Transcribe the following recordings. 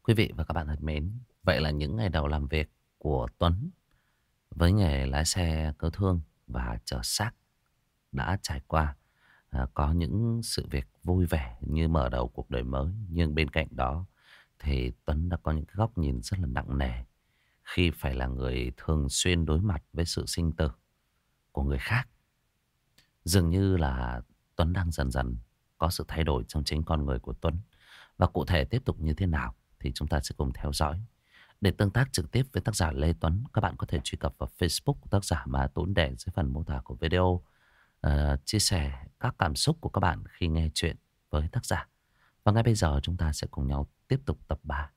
Quý vị và các bạn thân mến, vậy là những ngày đầu làm việc của Tuấn với nghề lái xe cứu thương và chở xác đã trải qua. Có những sự việc vui vẻ như mở đầu cuộc đời mới. Nhưng bên cạnh đó thì Tuấn đã có những cái góc nhìn rất là nặng nề khi phải là người thường xuyên đối mặt với sự sinh tử của người khác. Dường như là Tuấn đang dần dần có sự thay đổi trong chính con người của Tuấn. Và cụ thể tiếp tục như thế nào thì chúng ta sẽ cùng theo dõi. Để tương tác trực tiếp với tác giả Lê Tuấn, các bạn có thể truy cập vào Facebook của tác giả mà Tuấn để dưới phần mô tả của video. Chia sẻ các cảm xúc của các bạn khi nghe chuyện với tác giả. Và ngay bây giờ chúng ta sẽ cùng nhau tiếp tục tập 3.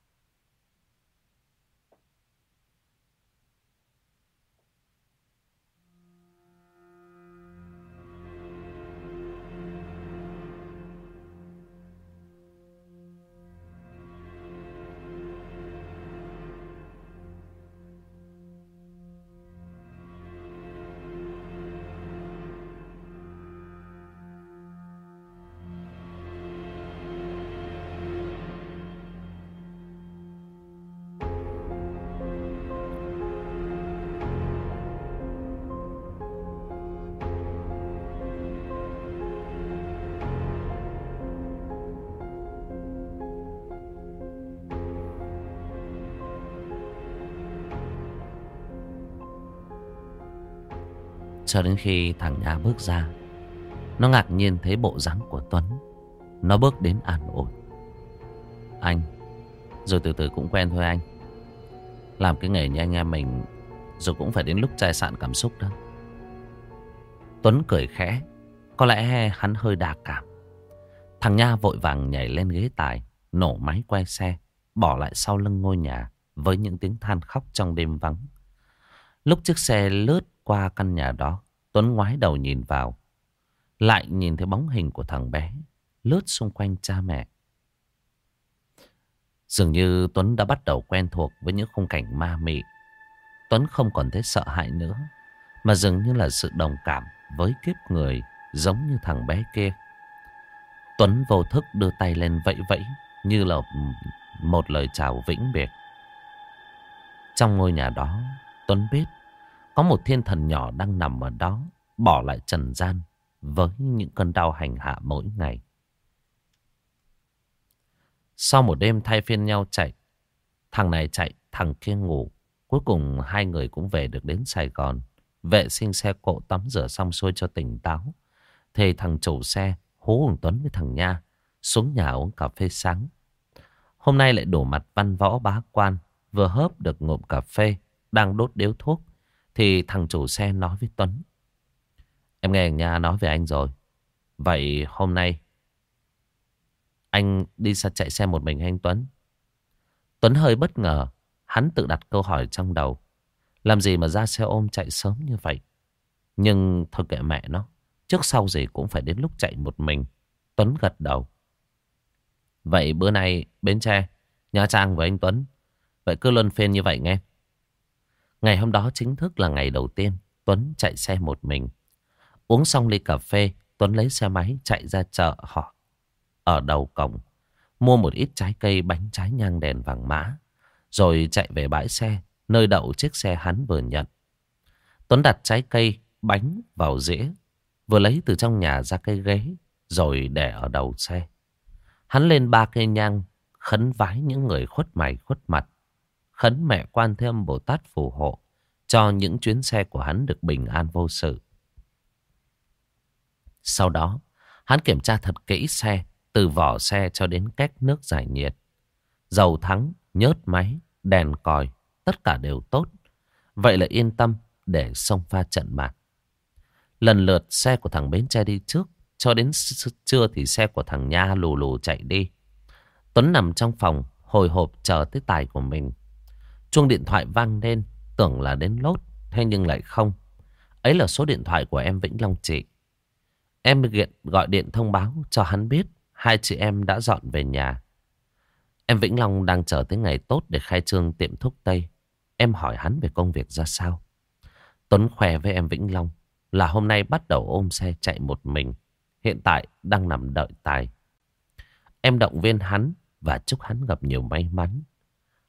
Cho đến khi thằng Nha bước ra, nó ngạc nhiên thấy bộ dáng của Tuấn. Nó bước đến an ủi: "Anh, rồi từ từ cũng quen thôi anh. Làm cái nghề như anh em mình rồi cũng phải đến lúc chai sạn cảm xúc đó." Tuấn cười khẽ. Có lẽ hắn hơi đa cảm. Thằng Nha vội vàng nhảy lên ghế tài, nổ máy quay xe, bỏ lại sau lưng ngôi nhà với những tiếng than khóc trong đêm vắng. Lúc chiếc xe lướt qua căn nhà đó, Tuấn ngoái đầu nhìn vào, lại nhìn thấy bóng hình của thằng bé lướt xung quanh cha mẹ. Dường như Tuấn đã bắt đầu quen thuộc với những khung cảnh ma mị. Tuấn không còn thấy sợ hãi nữa, mà dường như là sự đồng cảm với kiếp người giống như thằng bé kia. Tuấn vô thức đưa tay lên vẫy vẫy như là một lời chào vĩnh biệt. Trong ngôi nhà đó, Tuấn biết có một thiên thần nhỏ đang nằm ở đó, bỏ lại trần gian với những cơn đau hành hạ mỗi ngày. Sau một đêm thay phiên nhau chạy, thằng này chạy, thằng kia ngủ. Cuối cùng hai người cũng về được đến Sài Gòn. Vệ sinh xe cộ tắm rửa xong xuôi cho tỉnh táo, thì thằng chủ xe hú thằng Tuấn với thằng Nha xuống nhà uống cà phê sáng. Hôm nay lại đổ mặt văn võ bá quan. Vừa hớp được ngụm cà phê, đang đốt điếu thuốc, thì thằng chủ xe nói với Tuấn: "Em nghe thằng Nha nói về anh rồi. Vậy hôm nay anh đi xa chạy xe một mình hay anh Tuấn?" Tuấn hơi bất ngờ. Hắn tự đặt câu hỏi trong đầu: làm gì mà ra xe ôm chạy sớm như vậy? Nhưng thôi kệ mẹ nó, trước sau gì cũng phải đến lúc chạy một mình. Tuấn gật đầu: "Vậy bữa nay Bến Tre, Nha Trang với anh Tuấn. Vậy cứ luân phiên như vậy nghe." Ngày hôm đó chính thức là ngày đầu tiên Tuấn chạy xe một mình. Uống xong ly cà phê, Tuấn lấy xe máy chạy ra chợ họ ở đầu cổng, mua một ít trái cây, bánh trái, nhang đèn vàng mã, rồi chạy về bãi xe nơi đậu chiếc xe hắn vừa nhận. Tuấn đặt trái cây, bánh vào dĩa, vừa lấy từ trong nhà ra cây ghế, rồi để ở đầu xe. Hắn lên 3 cây nhang, khấn vái những người khuất mày khuất mặt, khấn mẹ Quan Thế Âm Bồ Tát phù hộ cho những chuyến xe của hắn được bình an vô sự. Sau đó, hắn kiểm tra thật kỹ xe, từ vỏ xe cho đến két nước giải nhiệt, dầu thắng, nhớt máy, đèn còi, tất cả đều tốt. Vậy là yên tâm để xông pha trận mạc. Lần lượt xe của thằng Bến Tre đi trước, cho đến trưa thì xe của thằng Nha lù lù chạy đi. Tuấn nằm trong phòng hồi hộp chờ tới tài của mình. Chuông điện thoại vang lên, tưởng là đến lốt, thế nhưng lại không. Ấy là số điện thoại của em Vĩnh Long chị. Em gọi điện thông báo cho hắn biết hai chị em đã dọn về nhà. Em Vĩnh Long đang chờ tới ngày tốt để khai trương tiệm thuốc Tây. Em hỏi hắn về công việc ra sao. Tuấn khoe với em Vĩnh Long là hôm nay bắt đầu ôm xe chạy một mình. Hiện tại đang nằm đợi tài. Em động viên hắn và chúc hắn gặp nhiều may mắn.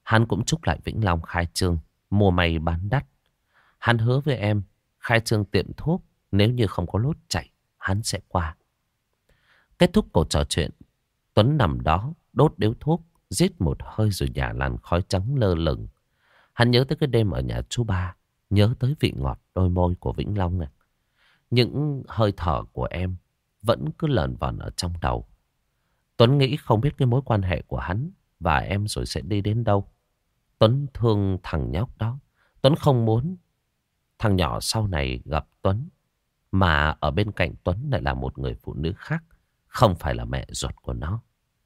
hắn cũng chúc lại Vĩnh Long khai trương, mua may bán đắt. Hắn hứa với em khai trương tiệm thuốc, nếu như không có lốt chạy, hắn sẽ qua. Kết thúc cuộc trò chuyện, Tuấn nằm đó đốt điếu thuốc, rít một hơi rồi nhả làn khói trắng lơ lửng. Hắn nhớ tới cái đêm ở nhà chú ba, nhớ tới vị ngọt đôi môi của Vĩnh Long này. Những hơi thở của em vẫn cứ lờn vờn ở trong đầu. Tuấn nghĩ không biết cái mối quan hệ của hắn và em rồi sẽ đi đến đâu. Tuấn thương thằng nhóc đó. Tuấn không muốn thằng nhỏ sau này gặp Tuấn, mà ở bên cạnh Tuấn lại là một người phụ nữ khác, không phải là mẹ ruột của nó.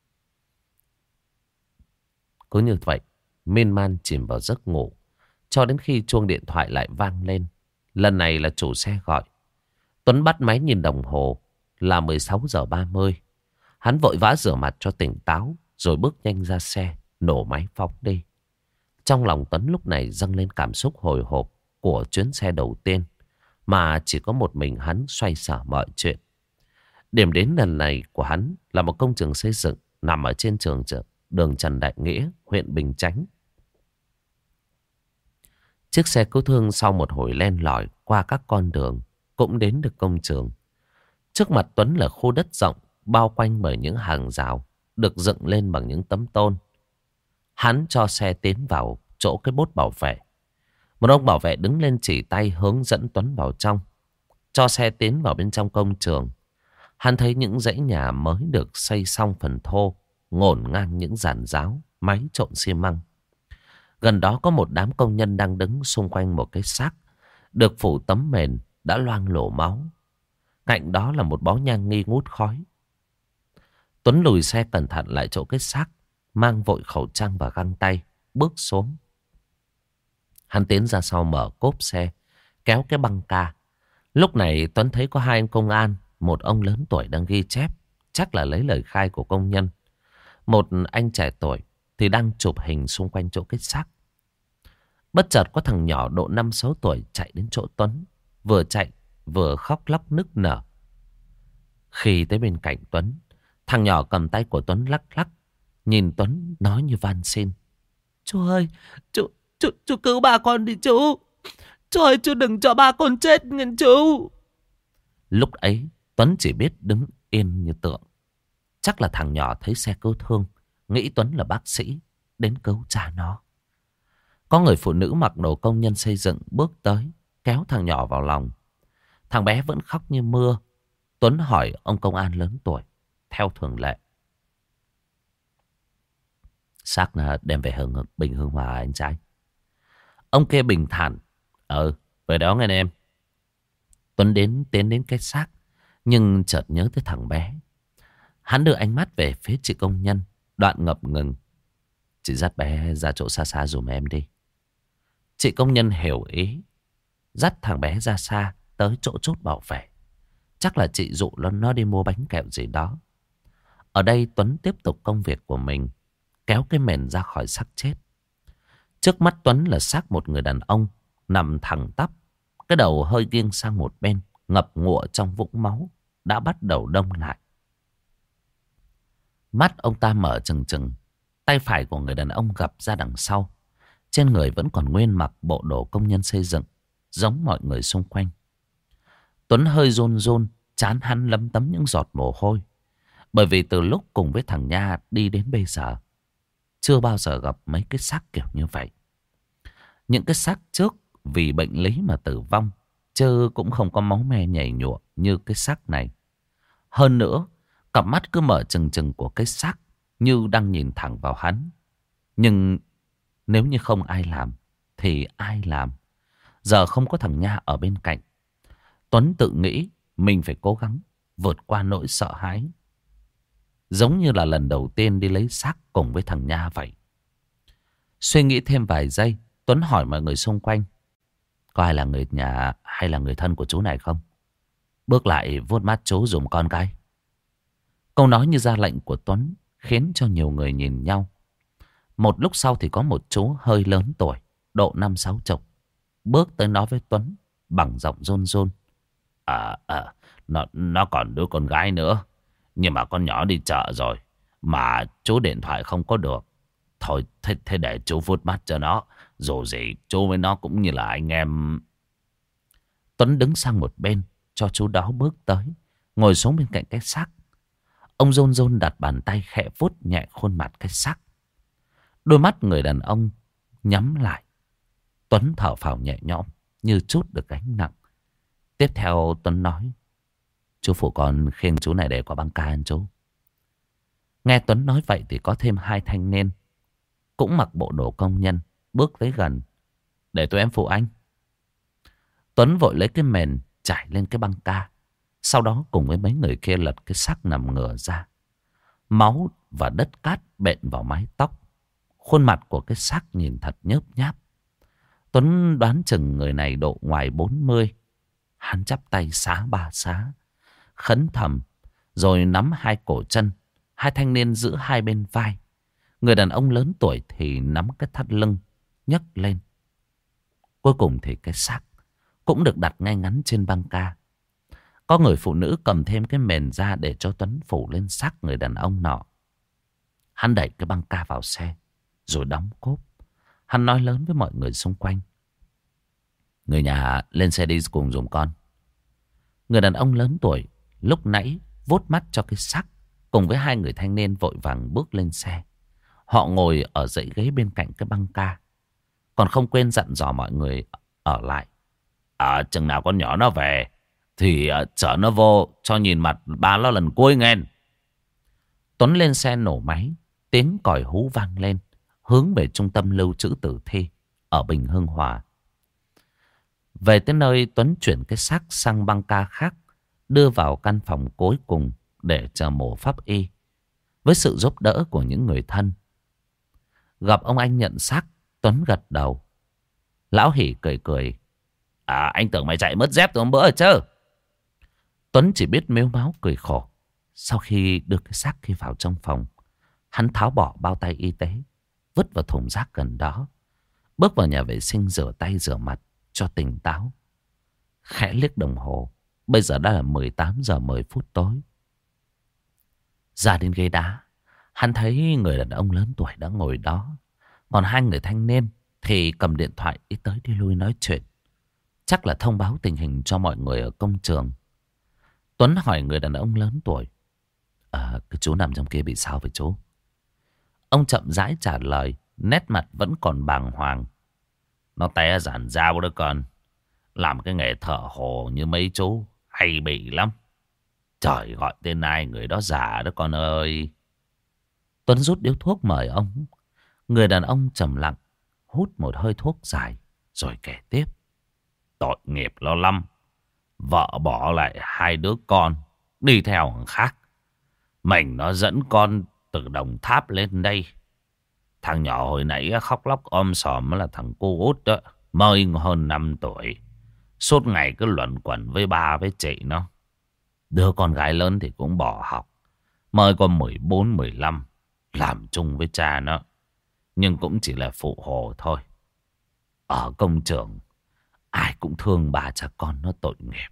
Cứ như vậy, miên man chìm vào giấc ngủ, cho đến khi chuông điện thoại lại vang lên. Lần này là chủ xe gọi. Tuấn bắt máy nhìn đồng hồ là 16:30. Hắn vội vã rửa mặt cho tỉnh táo, rồi bước nhanh ra xe, nổ máy phóng đi. Trong lòng Tuấn lúc này dâng lên cảm xúc hồi hộp của chuyến xe đầu tiên, mà chỉ có một mình hắn xoay sở mọi chuyện. Điểm đến lần này của hắn là một công trường xây dựng nằm ở trên đường Trần Đại Nghĩa, huyện Bình Chánh. Chiếc xe cứu thương sau một hồi len lỏi qua các con đường cũng đến được công trường. Trước mặt Tuấn là khu đất rộng bao quanh bởi những hàng rào được dựng lên bằng những tấm tôn. Hắn cho xe tiến vào chỗ cái bốt bảo vệ. Một ông bảo vệ đứng lên chỉ tay hướng dẫn Tuấn vào trong. Cho xe tiến vào bên trong công trường. Hắn thấy những dãy nhà mới được xây xong phần thô, ngổn ngang những giàn giáo, máy trộn xi măng. Gần đó có một đám công nhân đang đứng xung quanh một cái xác được phủ tấm mền đã loang lổ máu. Cạnh đó là một bó nhang nghi ngút khói. Tuấn lùi xe cẩn thận lại chỗ cái xác, mang vội khẩu trang và găng tay, bước xuống. Hắn tiến ra sau mở cốp xe, kéo cái băng ca. Lúc này Tuấn thấy có hai anh công an, một ông lớn tuổi đang ghi chép, chắc là lấy lời khai của công nhân. Một anh trẻ tuổi thì đang chụp hình xung quanh chỗ cái xác. Bất chợt có thằng nhỏ độ 5-6 tuổi chạy đến chỗ Tuấn, vừa chạy vừa khóc lóc nức nở. Khi tới bên cạnh Tuấn, thằng nhỏ cầm tay của Tuấn lắc lắc, nhìn Tuấn nói như van xin: "Chú ơi, chú cứu ba con đi chú. Chú ơi, chú đừng cho ba con chết nghe chú." Lúc ấy Tuấn chỉ biết đứng yên như tượng. Chắc là thằng nhỏ thấy xe cứu thương, nghĩ Tuấn là bác sĩ đến cứu cha nó. Có người phụ nữ mặc đồ công nhân xây dựng bước tới, kéo thằng nhỏ vào lòng. Thằng bé vẫn khóc như mưa. Tuấn hỏi ông công an lớn tuổi theo thường lệ: "Xác đem về Bình Hưng Hòa anh trai?" Ông kia bình thản: "Về đó nghe em." Tuấn tiến đến cái xác, nhưng chợt nhớ tới thằng bé. Hắn đưa ánh mắt về phía chị công nhân, đoạn ngập ngừng: "Chị dắt bé ra chỗ xa xa dùm em đi." Chị công nhân hiểu ý, dắt thằng bé ra xa tới chỗ chốt bảo vệ. Chắc là chị dụ nó đi mua bánh kẹo gì đó. Ở đây Tuấn tiếp tục công việc của mình, kéo cái mền ra khỏi xác chết. Trước mắt Tuấn là xác một người đàn ông nằm thẳng tắp, cái đầu hơi nghiêng sang một bên, ngập ngụa trong vũng máu đã bắt đầu đông lại. Mắt ông ta mở trừng trừng, tay phải của người đàn ông gập ra đằng sau. Trên người vẫn còn nguyên mặc bộ đồ công nhân xây dựng, giống mọi người xung quanh. Tuấn hơi run run, trán hắn lấm tấm những giọt mồ hôi. Bởi vì từ lúc cùng với thằng Nha đi đến bây giờ, chưa bao giờ gặp mấy cái xác kiểu như vậy. Những cái xác trước vì bệnh lý mà tử vong, chứ cũng không có máu me nhảy nhụa như cái xác này. Hơn nữa, cặp mắt cứ mở trừng trừng của cái xác như đang nhìn thẳng vào hắn. Nhưng nếu như không ai làm thì ai làm? Giờ không có thằng Nha ở bên cạnh, Tuấn tự nghĩ mình phải cố gắng vượt qua nỗi sợ hãi, giống như là lần đầu tiên đi lấy xác cùng với thằng Nha vậy. Suy nghĩ thêm vài giây, Tuấn hỏi mọi người xung quanh: "Có ai là người nhà hay là người thân của chú này không? Bước lại vuốt mắt chú dùm con cái." Câu nói như ra lệnh của Tuấn khiến cho nhiều người nhìn nhau. Một lúc sau thì có một chú hơi lớn tuổi, độ 5-6 bước tới nói với Tuấn bằng giọng run run: Nó còn đứa con gái nữa, nhưng mà con nhỏ đi chợ rồi, mà chú điện thoại không có được. Thôi thế để chú vuốt mắt cho nó. Dù gì chú với nó cũng như là anh em. Tuấn đứng sang một bên cho chú đó bước tới, ngồi xuống bên cạnh cái xác. Ông rôn rôn đặt bàn tay khẽ vuốt nhẹ khuôn mặt cái xác. Đôi mắt người đàn ông nhắm lại. Tuấn thở phào nhẹ nhõm như trút được gánh nặng. Tiếp theo Tuấn nói: chú phụ con khiêng chú này để qua băng ca anh chú. Nghe Tuấn nói vậy thì có thêm hai thanh niên cũng mặc bộ đồ công nhân bước tới gần. Để tụi em phụ anh. Tuấn vội lấy cái mền trải lên cái băng ca. Sau đó cùng với mấy người kia lật cái xác nằm ngửa ra. Máu và đất cát bện vào mái tóc. Khuôn mặt của cái xác nhìn thật nhớp nháp. Tuấn đoán chừng người này độ ngoài 40. Hắn chắp tay xá ba xá, khấn thầm, rồi nắm hai cổ chân. Hai thanh niên giữ hai bên vai. Người đàn ông lớn tuổi thì nắm cái thắt lưng, nhấc lên. Cuối cùng thì cái xác cũng được đặt ngay ngắn trên băng ca. Có người phụ nữ cầm thêm cái mền ra để cho Tuấn phủ lên xác người đàn ông nọ. Hắn đẩy cái băng ca vào xe, rồi đóng cốp. Hắn nói lớn với mọi người xung quanh: người nhà lên xe đi cùng dùm con. Người đàn ông lớn tuổi lúc nãy vuốt mắt cho cái xác cùng với hai người thanh niên vội vàng bước lên xe. Họ ngồi ở dãy ghế bên cạnh cái băng ca, còn không quên dặn dò mọi người ở lại. Chừng nào con nhỏ nó về thì chở nó vô cho nhìn mặt ba nó lần cuối nghe. Tuấn lên xe nổ máy, tiếng còi hú vang lên, hướng về trung tâm lưu trữ tử thi ở Bình Hưng Hòa. Về tới nơi, Tuấn chuyển cái xác sang băng ca khác, đưa vào căn phòng cuối cùng để chờ mổ pháp y. Với sự giúp đỡ của những người thân. Gặp ông anh nhận xác, Tuấn gật đầu. Lão Hỷ cười cười: anh tưởng mày chạy mất dép từ hôm bữa rồi chứ. Tuấn chỉ biết mếu máo cười khổ. Sau khi đưa cái xác kia vào trong phòng, hắn tháo bỏ bao tay y tế, vứt vào thùng rác gần đó, bước vào nhà vệ sinh rửa tay rửa mặt cho tỉnh táo. Khẽ liếc đồng hồ, bây giờ đã là 18 giờ 10 phút tối. Ra đến ghế đá, hắn thấy người đàn ông lớn tuổi đã ngồi đó. Còn hai người thanh niên thì cầm điện thoại đi tới đi lui nói chuyện. Chắc là thông báo tình hình cho mọi người ở công trường. Tuấn hỏi người đàn ông lớn tuổi: cái chú nằm trong kia bị sao vậy chú? Ông chậm rãi trả lời, nét mặt vẫn còn bàng hoàng: nó té giản dao đó con. Làm cái nghề thợ hồ như mấy chú hay bị lắm. Trời, gọi tên ai người đó già đó con ơi. Tuấn rút điếu thuốc mời ông. Người đàn ông trầm lặng hút một hơi thuốc dài rồi kể tiếp: tội nghiệp lo lắm. Vợ bỏ lại hai đứa con đi theo thằng khác. Mình nó dẫn con từ Đồng Tháp lên đây. Thằng nhỏ hồi nãy khóc lóc om sòm là thằng cô út đó, mới hơn 5 tuổi. Suốt ngày cứ luẩn quẩn với ba với chị nó. Đứa con gái lớn thì cũng bỏ học, mới có 14, 15, làm chung với cha nó. Nhưng cũng chỉ là phụ hồ thôi. Ở công trường ai cũng thương bà cha con nó tội nghiệp.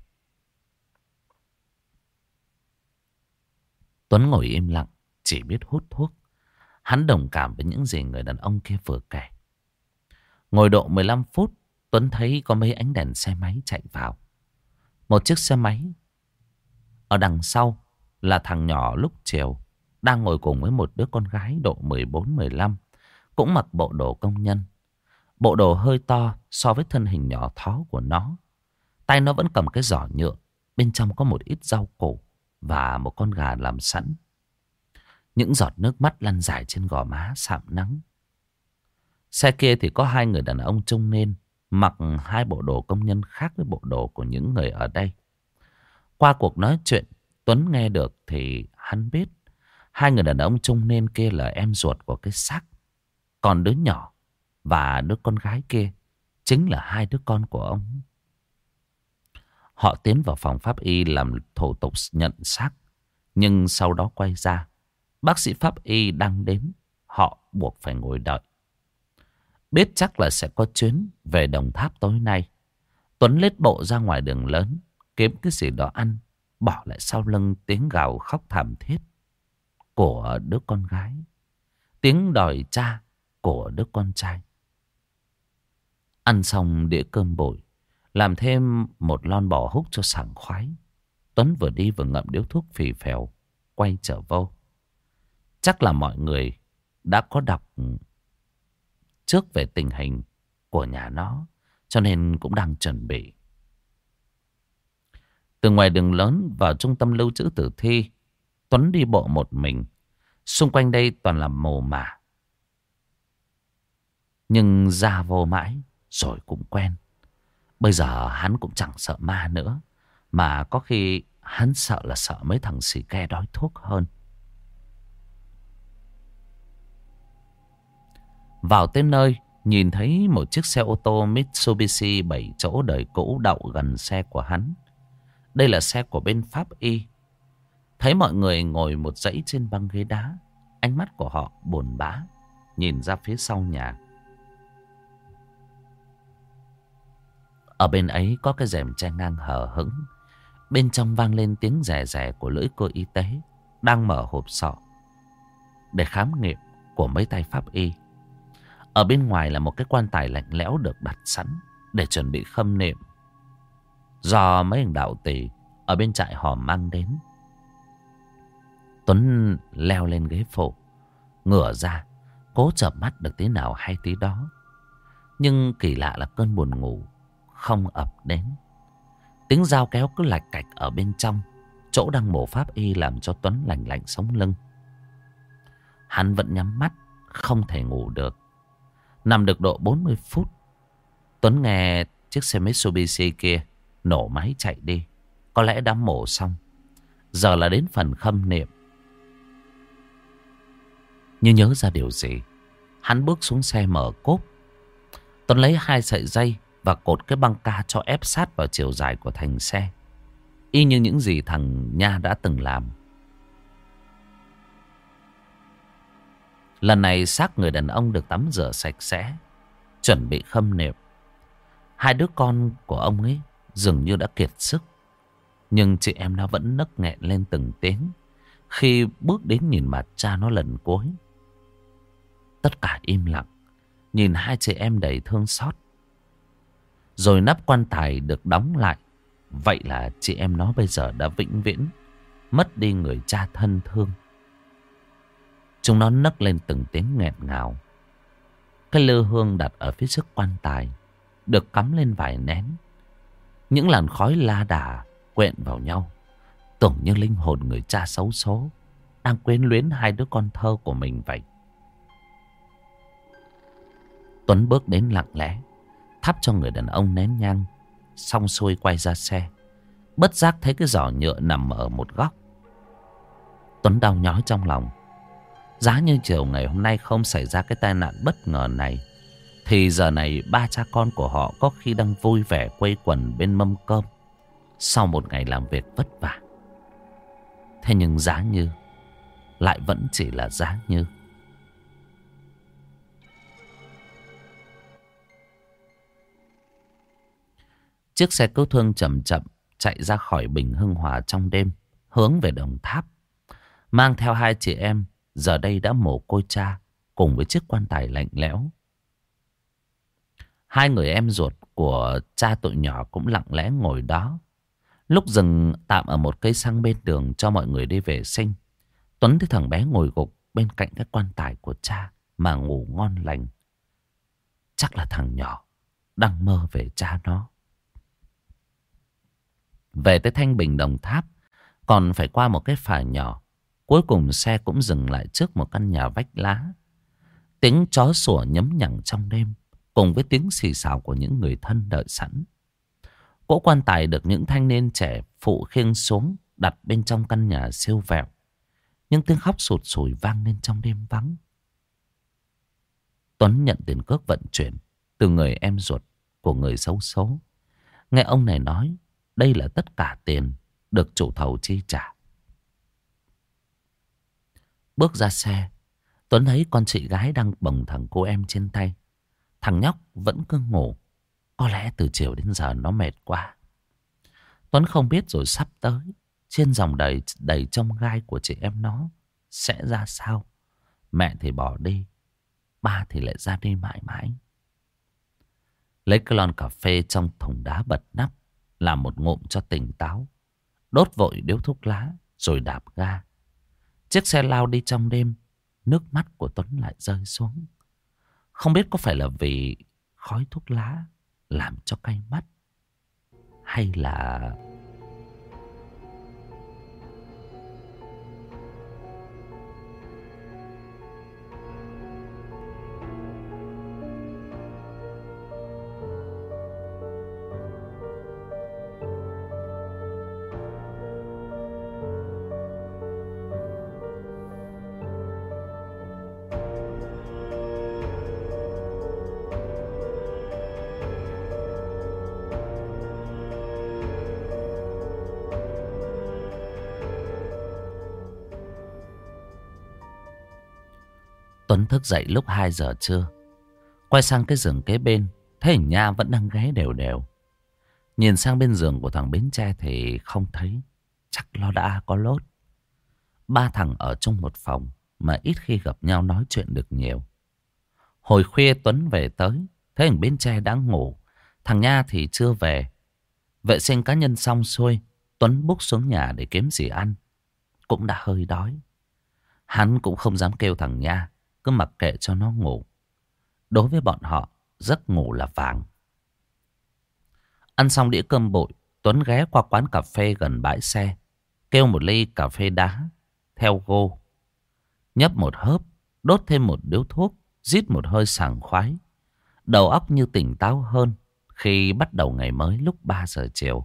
Tuấn ngồi im lặng, chỉ biết hút thuốc. Hắn đồng cảm với những gì người đàn ông kia vừa kể. Ngồi độ 15 phút, Tuấn thấy có mấy ánh đèn xe máy chạy vào. Một chiếc xe máy. Ở đằng sau là thằng nhỏ lúc chiều đang ngồi cùng với một đứa con gái độ 14, 15. Cũng mặc bộ đồ công nhân. Bộ đồ hơi to so với thân hình nhỏ thó của nó. Tay nó vẫn cầm cái giỏ nhựa. Bên trong có một ít rau củ và một con gà làm sẵn. Những giọt nước mắt lăn dài trên gò má sạm nắng. Xe kia thì có hai người đàn ông trung niên, mặc hai bộ đồ công nhân khác với bộ đồ của những người ở đây. Qua cuộc nói chuyện, Tuấn nghe được thì hắn biết hai người đàn ông trung niên kia là em ruột của cái xác. Còn đứa nhỏ và đứa con gái kia chính là hai đứa con của ông. Họ tiến vào phòng pháp y làm thủ tục nhận xác. Nhưng sau đó quay ra, bác sĩ pháp y đang đến. Họ buộc phải ngồi đợi. Biết chắc là sẽ có chuyến về Đồng Tháp tối nay, Tuấn lết bộ ra ngoài đường lớn, kiếm cái gì đó ăn, bỏ lại sau lưng tiếng gào khóc thảm thiết của đứa con gái. Tiếng đòi cha của đứa con trai. Ăn xong đĩa cơm bội, làm thêm một lon bò húc cho sảng khoái, Tuấn vừa đi vừa ngậm điếu thuốc phì phèo quay trở vô. Chắc là mọi người đã có đọc trước về tình hình của nhà nó, cho nên cũng đang chuẩn bị. Từ ngoài đường lớn vào trung tâm lưu trữ tử thi, Tuấn đi bộ một mình. Xung quanh đây toàn là mồ mả, nhưng ra vô mãi rồi cũng quen. Bây giờ hắn cũng chẳng sợ ma nữa, mà có khi hắn sợ là sợ mấy thằng xì ke đói thuốc hơn. Vào tới nơi, nhìn thấy một chiếc xe ô tô Mitsubishi 7 chỗ đời cũ đậu gần xe của hắn. Đây là xe của bên pháp y. Thấy mọi người ngồi một dãy trên băng ghế đá, ánh mắt của họ buồn bã nhìn ra phía sau nhà. Ở bên ấy có cái rèm che ngang hở hững. Bên trong vang lên tiếng rè rè của lưỡi cô y tế đang mở hộp sọ để khám nghiệm của mấy tay pháp y. Ở bên ngoài là một cái quan tài lạnh lẽo được đặt sẵn để chuẩn bị khâm niệm, do mấy thằng đạo tỳ ở bên trại họ mang đến. Tuấn leo lên ghế phụ, ngửa ra, cố chợp mắt được tí nào hay tí đó. Nhưng kỳ lạ là cơn buồn ngủ không ập đến. Tiếng dao kéo cứ lạch cạch ở bên trong chỗ đang mổ pháp y làm cho Tuấn lạnh lạnh sống lưng. Hắn vẫn nhắm mắt, không thể ngủ được. Nằm được độ 40 phút, Tuấn nghe chiếc xe Mitsubishi kia nổ máy chạy đi. Có lẽ đã mổ xong, giờ là đến phần khâm niệm. Như nhớ ra điều gì, hắn bước xuống xe mở cốp. Tuấn lấy 2 sợi dây và cột cái băng ca cho ép sát vào chiều dài của thành xe, y như những gì thằng Nha đã từng làm. Lần này xác người đàn ông được tắm rửa sạch sẽ, chuẩn bị khâm niệm. 2 đứa con của ông ấy dường như đã kiệt sức, nhưng chị em nó vẫn nấc nghẹn lên từng tiếng khi bước đến nhìn mặt cha nó lần cuối. Tất cả im lặng, nhìn 2 chị em đầy thương xót. Rồi nắp quan tài được đóng lại. Vậy là chị em nó bây giờ đã vĩnh viễn mất đi người cha thân thương. Chúng nó nấc lên từng tiếng nghẹn ngào. Cái lư hương đặt ở phía trước quan tài được cắm lên vài nén. Những làn khói la đà quện vào nhau, tưởng như linh hồn người cha xấu số đang quyến luyến 2 đứa con thơ của mình vậy. Tuấn bước đến lặng lẽ, thắp cho người đàn ông nén nhang, xong xuôi quay ra xe. Bất giác thấy cái giỏ nhựa nằm ở một góc. Tuấn đau nhói trong lòng. Giá như chiều ngày hôm nay không xảy ra cái tai nạn bất ngờ này, thì giờ này 3 cha con của họ có khi đang vui vẻ quây quần bên mâm cơm sau một ngày làm việc vất vả. Thế nhưng giá như lại vẫn chỉ là giá như. Chiếc xe cứu thương chậm chậm chạy ra khỏi Bình Hưng Hòa trong đêm, hướng về Đồng Tháp, mang theo 2 chị em giờ đây đã mồ côi cha cùng với chiếc quan tài lạnh lẽo. 2 người em ruột của cha tụi nhỏ cũng lặng lẽ ngồi đó. Lúc dừng tạm ở một cây xăng bên đường cho mọi người đi vệ sinh, Tuấn thấy thằng bé ngồi gục bên cạnh cái quan tài của cha mà ngủ ngon lành. Chắc là thằng nhỏ đang mơ về cha nó. Về tới Thanh Bình Đồng Tháp, còn phải qua một cái phà nhỏ. Cuối cùng xe cũng dừng lại trước một căn nhà vách lá. Tiếng chó sủa nhấm nhằng trong đêm, cùng với tiếng xì xào của những người thân đợi sẵn. Cỗ quan tài được những thanh niên trẻ phụ khiêng xuống, đặt bên trong căn nhà siêu vẹo. Nhưng tiếng khóc sụt sùi vang lên trong đêm vắng. Tuấn nhận tiền cước vận chuyển từ người em ruột của người xấu số. Nghe ông này nói, đây là tất cả tiền được chủ thầu chi trả. Bước ra xe, Tuấn thấy con chị gái đang bồng thằng cô em trên tay. Thằng nhóc vẫn cứ ngủ. Có lẽ từ chiều đến giờ nó mệt quá. Tuấn không biết rồi sắp tới, trên dòng đầy chông gai của chị em nó sẽ ra sao. Mẹ thì bỏ đi, ba thì lại ra đi mãi mãi. Lấy cái lon cà phê trong thùng đá bật nắp, làm một ngụm cho tỉnh táo. Đốt vội điếu thuốc lá rồi đạp ga. Chiếc xe lao đi trong đêm. Nước mắt của Tuấn lại rơi xuống. Không biết có phải là vì khói thuốc lá làm cho cay mắt, hay là Tuấn thức dậy lúc 2 giờ trưa. Quay sang cái giường kế bên, thấy thằng Nha vẫn đang gáy đều đều. Nhìn sang bên giường của thằng Bến Tre thì không thấy. Chắc nó đã có lốt. Ba thằng ở chung một phòng mà ít khi gặp nhau nói chuyện được nhiều. Hồi khuya Tuấn về tới, thấy thằng Bến Tre đã ngủ, thằng Nha thì chưa về. Vệ sinh cá nhân xong xuôi, Tuấn búc xuống nhà để kiếm gì ăn. Cũng đã hơi đói. Hắn cũng không dám kêu thằng Nha, cứ mặc kệ cho nó ngủ. Đối với bọn họ, giấc ngủ là vàng. Ăn xong đĩa cơm bội, Tuấn ghé qua quán cà phê gần bãi xe, kêu một ly cà phê đá theo gô. Nhấp một hớp, đốt thêm một điếu thuốc, rít một hơi sảng khoái. Đầu óc như tỉnh táo hơn khi bắt đầu ngày mới lúc 3 giờ chiều.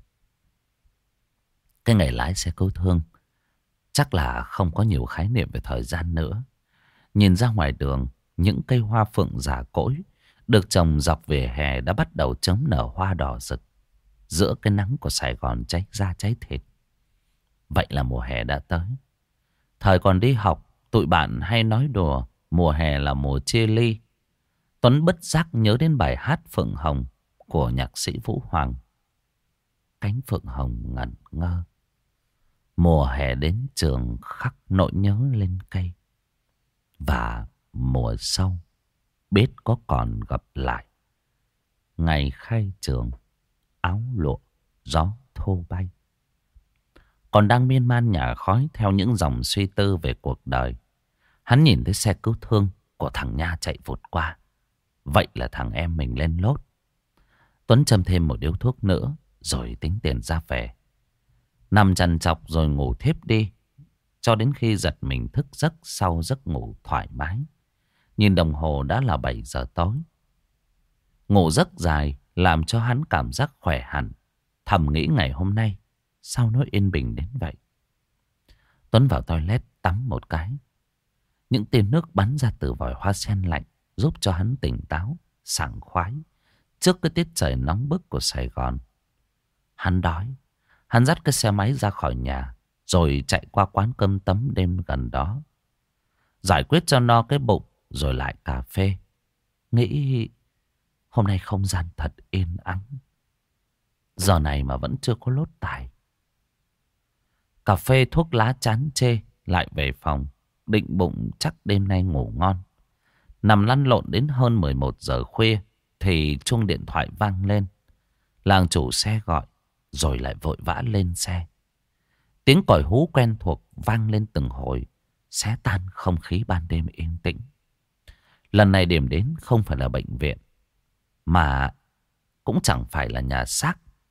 Cái ngày lái xe cứu thương chắc là không có nhiều khái niệm về thời gian nữa. Nhìn ra ngoài đường, những cây hoa phượng già cỗi được trồng dọc vỉa hè đã bắt đầu chớm nở hoa đỏ rực. Giữa cái nắng của Sài Gòn cháy da cháy thịt. Vậy là mùa hè đã tới. Thời còn đi học, tụi bạn hay nói đùa mùa hè là mùa chia ly. Tuấn bất giác nhớ đến bài hát Phượng Hồng của nhạc sĩ Vũ Hoàng. Cánh phượng hồng ngẩn ngơ. Mùa hè đến trường khắc nỗi nhớ lên cây. Và mùa sau biết có còn gặp lại. Ngày khai trường, áo lụa, gió thô bay. Còn đang miên man nhả khói theo những dòng suy tư về cuộc đời, hắn nhìn thấy xe cứu thương của thằng Nha chạy vụt qua. Vậy là thằng em mình lên lốt. Tuấn châm thêm một điếu thuốc nữa rồi tính tiền ra về. Nằm trằn trọc rồi ngủ thiếp đi, cho đến khi giật mình thức giấc sau giấc ngủ thoải mái. Nhìn đồng hồ đã là 7 giờ tối. Ngủ giấc dài làm cho hắn cảm giác khỏe hẳn. Thầm nghĩ ngày hôm nay sao nó yên bình đến vậy. Tuấn vào toilet tắm một cái. Những tia nước bắn ra từ vòi hoa sen lạnh giúp cho hắn tỉnh táo, sảng khoái trước cái tiết trời nóng bức của Sài Gòn. Hắn đói. Hắn dắt cái xe máy ra khỏi nhà rồi chạy qua quán cơm tấm đêm gần đó. Giải quyết cho no cái bụng rồi lại cà phê. Nghĩ hôm nay không gian thật yên ắng. Giờ này mà vẫn chưa có lốt tài. Cà phê thuốc lá chán chê, lại về phòng. Định bụng chắc đêm nay ngủ ngon. Nằm lăn lộn đến hơn 11 giờ khuya thì chuông điện thoại vang lên. Làng chủ xe gọi rồi lại vội vã lên xe. Tiếng còi hú quen thuộc vang lên từng hồi, xé tan không khí ban đêm yên tĩnh. Lần này điểm đến không phải là bệnh viện, mà cũng chẳng phải là nhà xác.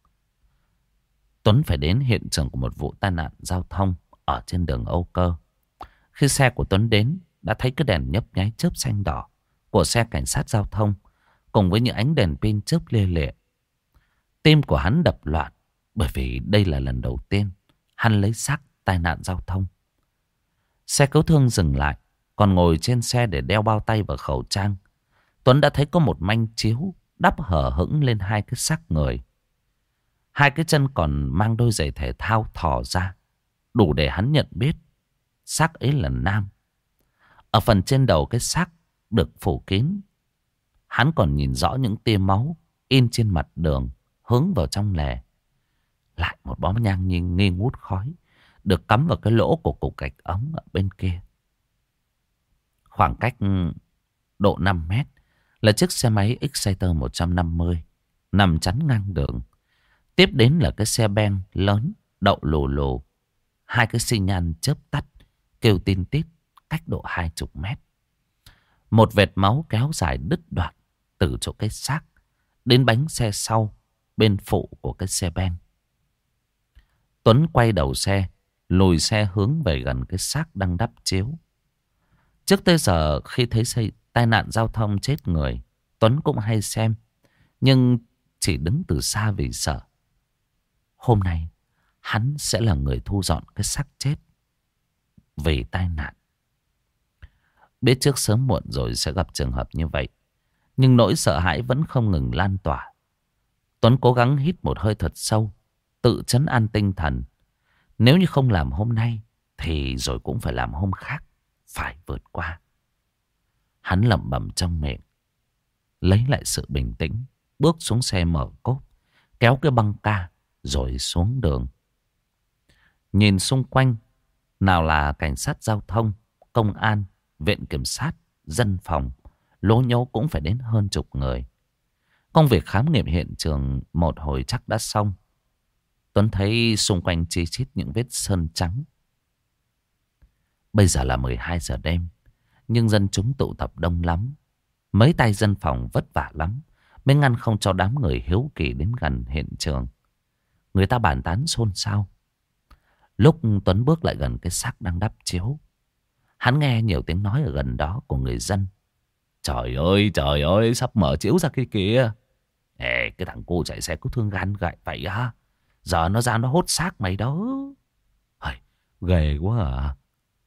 Tuấn phải đến hiện trường của một vụ tai nạn giao thông ở trên đường Âu Cơ. Khi xe của Tuấn đến, đã thấy cái đèn nhấp nháy chớp xanh đỏ của xe cảnh sát giao thông cùng với những ánh đèn pin chớp lê lệ. Tim của hắn đập loạn, bởi vì đây là lần đầu tiên hắn lấy xác tai nạn giao thông. Xe cứu thương dừng lại, còn ngồi trên xe để đeo bao tay và khẩu trang. Tuấn đã thấy có một manh chiếu đắp hở hững lên hai cái xác người. Hai cái chân còn mang đôi giày thể thao thò ra, đủ để hắn nhận biết xác ấy là nam. Ở phần trên đầu cái xác được phủ kín, hắn còn nhìn rõ những tia máu in trên mặt đường hướng vào trong lề. Lại một bó nhang nghi ngút khói được cắm vào cái lỗ của cục gạch ống ở bên kia. Khoảng cách độ 5 mét là chiếc xe máy Exciter 150 nằm chắn ngang đường. Tiếp đến là cái xe ben lớn đậu lù lù. Hai cái xi nhan chớp tắt kêu tin tít cách độ 20 mét. Một vệt máu kéo dài đứt đoạn từ chỗ cái xác đến bánh xe sau bên phụ của cái xe ben. Tuấn quay đầu xe, lùi xe hướng về gần cái xác đang đắp chiếu. Trước tới giờ khi thấy tai nạn giao thông chết người, Tuấn cũng hay xem, nhưng chỉ đứng từ xa vì sợ. Hôm nay hắn sẽ là người thu dọn cái xác chết vì tai nạn. Biết trước sớm muộn rồi sẽ gặp trường hợp như vậy, nhưng nỗi sợ hãi vẫn không ngừng lan tỏa. Tuấn cố gắng hít một hơi thật sâu, tự trấn an tinh thần. Nếu như không làm hôm nay thì rồi cũng phải làm hôm khác, phải vượt qua. Hắn lẩm bẩm trong miệng, lấy lại sự bình tĩnh, bước xuống xe mở cốp, kéo cái băng ca rồi xuống đường. Nhìn xung quanh, nào là cảnh sát giao thông, công an, viện kiểm sát, dân phòng, lố nhố cũng phải đến hơn chục người. Công việc khám nghiệm hiện trường một hồi chắc đã xong. Tuấn thấy xung quanh chi chít những vết sơn trắng. Bây giờ là 12 giờ đêm, nhưng dân chúng tụ tập đông lắm. Mấy tay dân phòng vất vả lắm mới ngăn không cho đám người hiếu kỳ đến gần hiện trường. Người ta bàn tán xôn xao. Lúc Tuấn bước lại gần cái xác đang đắp chiếu, hắn nghe nhiều tiếng nói ở gần đó của người dân. Trời ơi, sắp mở chiếu ra kia kìa. Ê, cái thằng cu chạy xe có thương gan gậy vậy á? Giờ nó ra nó hốt xác mày đó. Ghê quá à.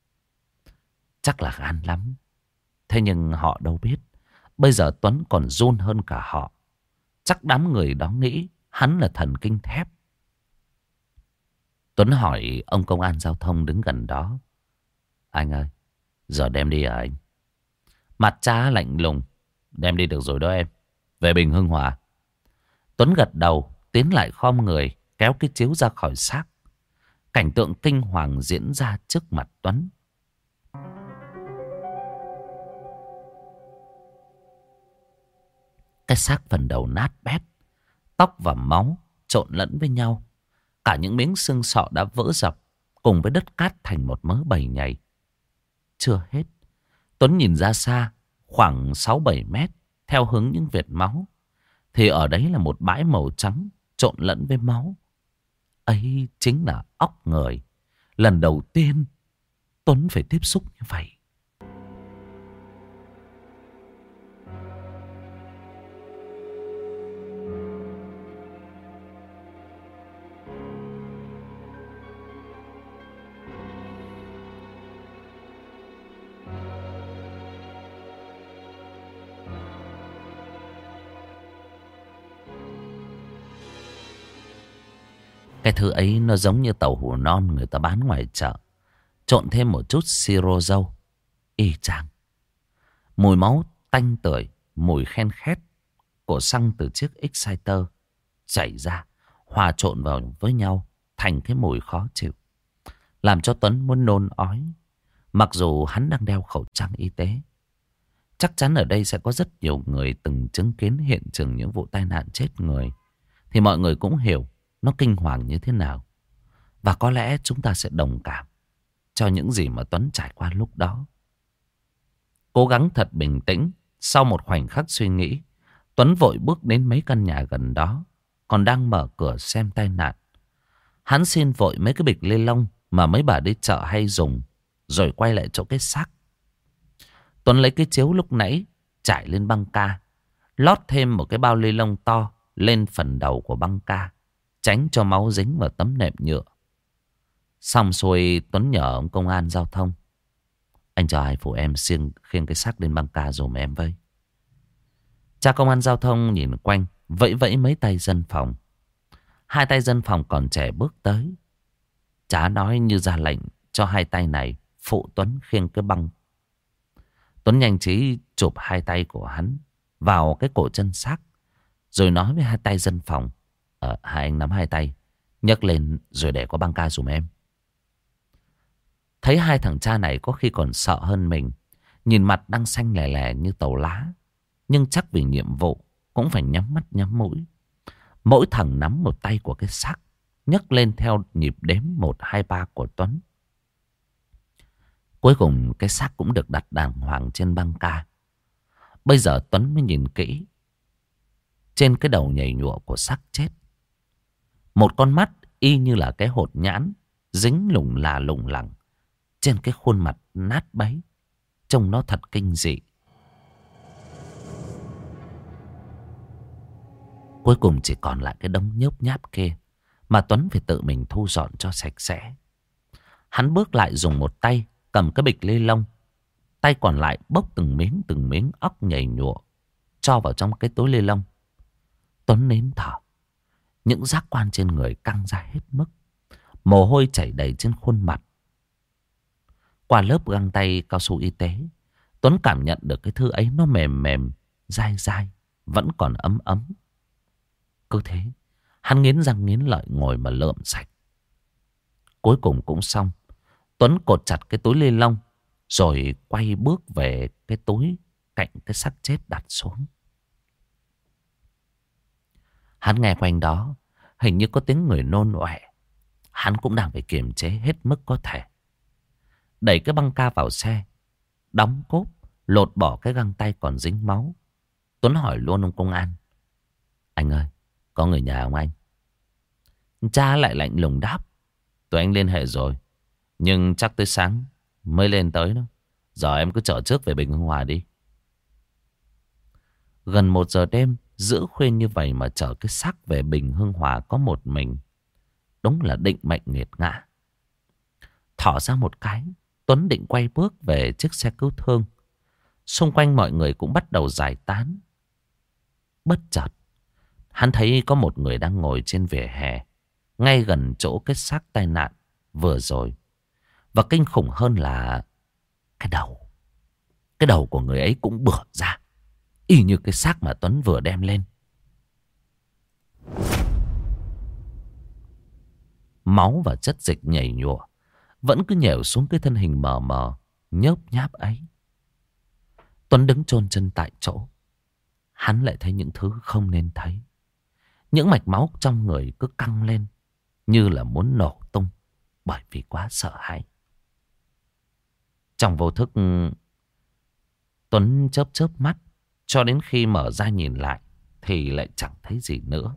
Chắc là gan lắm. Thế nhưng họ đâu biết, bây giờ Tuấn còn run hơn cả họ. Chắc đám người đó nghĩ hắn là thần kinh thép. Tuấn hỏi ông công an giao thông đứng gần đó. Anh ơi, giờ đem đi à anh? Mặt cha lạnh lùng. Đem đi được rồi đó em. Về Bình Hưng Hòa. Tuấn gật đầu, tiến lại khom người, kéo cái chiếu ra khỏi xác. Cảnh tượng kinh hoàng diễn ra trước mặt Tuấn. Cái xác phần đầu nát bét, tóc và máu trộn lẫn với nhau. Cả những miếng xương sọ đã vỡ dập, cùng với đất cát thành một mớ bầy nhầy. Chưa hết, Tuấn nhìn ra xa, khoảng 6-7 mét, theo hướng những vệt máu, thì ở đấy là một bãi màu trắng trộn lẫn với máu. Ấy chính là óc người. Lần đầu tiên Tuấn phải tiếp xúc như vậy. Cái thứ ấy nó giống như tàu hủ non người ta bán ngoài chợ, trộn thêm một chút siro dâu. Y chang. Mùi máu tanh tưởi, mùi khen khét của xăng từ chiếc Exciter chảy ra, hòa trộn vào với nhau thành cái mùi khó chịu, làm cho Tuấn muốn nôn ói. Mặc dù hắn đang đeo khẩu trang y tế. Chắc chắn ở đây sẽ có rất nhiều người từng chứng kiến hiện trường những vụ tai nạn chết người, thì mọi người cũng hiểu nó kinh hoàng như thế nào. Và có lẽ chúng ta sẽ đồng cảm cho những gì mà Tuấn trải qua lúc đó. Cố gắng thật bình tĩnh. Sau một khoảnh khắc suy nghĩ, Tuấn vội bước đến mấy căn nhà gần đó, còn đang mở cửa xem tai nạn. Hắn xin vội mấy cái bịch ni lông mà mấy bà đi chợ hay dùng, rồi quay lại chỗ cái xác. Tuấn lấy cái chiếu lúc nãy trải lên băng ca, lót thêm một cái bao ni lông to lên phần đầu của băng ca, tránh cho máu dính vào tấm nệm nhựa. Xong xuôi, Tuấn nhờ ông công an giao thông. Anh cho ai phụ em khiêng cái xác lên băng ca dùm em với. Cha công an giao thông nhìn quanh, vẫy vẫy mấy tay dân phòng. Hai tay dân phòng còn trẻ bước tới. Cha nói như ra lệnh cho hai tay này phụ Tuấn khiêng cái băng. Tuấn nhanh trí chụp hai tay của hắn vào cái cổ chân xác, rồi nói với hai tay dân phòng. Hai anh nắm hai tay, nhấc lên rồi để có băng ca dùm em. Thấy hai thằng cha này có khi còn sợ hơn mình, Nhìn mặt đang xanh lè lè như tàu lá. Nhưng chắc vì nhiệm vụ cũng phải nhắm mắt nhắm mũi. Mỗi thằng nắm một tay của cái xác, nhấc lên theo nhịp đếm 1, 2, 3 của Tuấn. Cuối cùng cái xác cũng được đặt đàng hoàng trên băng ca. Bây giờ Tuấn mới nhìn kỹ. Trên cái đầu nhầy nhụa của xác chết, một con mắt y như là cái hột nhãn dính lủng là lủng lẳng trên cái khuôn mặt nát bấy. Trông nó thật kinh dị. Cuối cùng chỉ còn lại cái đống nhớp nháp kia mà Tuấn phải tự mình thu dọn cho sạch sẽ. Hắn bước lại dùng một tay cầm cái bịch ni lông, tay còn lại bốc từng miếng óc nhầy nhụa cho vào trong cái túi ni lông. Tuấn nín thở. Những giác quan trên người căng ra hết mức. Mồ hôi chảy đầy trên khuôn mặt. Qua lớp găng tay cao su y tế, Tuấn cảm nhận được cái thứ ấy nó mềm mềm, dai dai, vẫn còn ấm ấm. Cứ thế, hắn nghiến răng nghiến lợi ngồi mà lượm sạch. Cuối cùng cũng xong. Tuấn cột chặt cái túi ni lông, rồi quay bước về cái túi cạnh cái xác chết đặt xuống. Hắn nghe quanh đó hình như có tiếng người nôn ọe. Hắn cũng đang phải kiềm chế hết mức có thể. Đẩy cái băng ca vào xe, đóng cốp, lột bỏ cái găng tay còn dính máu. Tuấn hỏi luôn ông công an: "Anh ơi, có người nhà không anh?" Cha lại lạnh lùng đáp: "Tụi anh liên hệ rồi, nhưng chắc tới sáng mới lên tới đó. Giờ em cứ chở trước về Bình Hưng Hòa đi." Gần 1 giờ đêm, giữa khuya như vậy mà chở cái xác về Bình Hưng Hòa có một mình, đúng là định mệnh nghiệt ngã. Thỏ ra một cái, Tuấn định quay bước về chiếc xe cứu thương. Xung quanh mọi người cũng bắt đầu giải tán. Bất chợt, hắn thấy có một người đang ngồi trên vỉa hè, ngay gần chỗ cái xác tai nạn vừa rồi. Và kinh khủng hơn là cái đầu. Cái đầu của người ấy cũng bở ra, y như cái xác mà Tuấn vừa đem lên. Máu và chất dịch nhảy nhụa vẫn cứ nhểu xuống cái thân hình mờ mờ, nhớp nháp ấy. Tuấn đứng chôn chân tại chỗ. Hắn lại thấy những thứ không nên thấy. Những mạch máu trong người cứ căng lên, như là muốn nổ tung, bởi vì quá sợ hãi. Trong vô thức, Tuấn chớp chớp mắt, cho đến khi mở ra nhìn lại thì lại chẳng thấy gì nữa.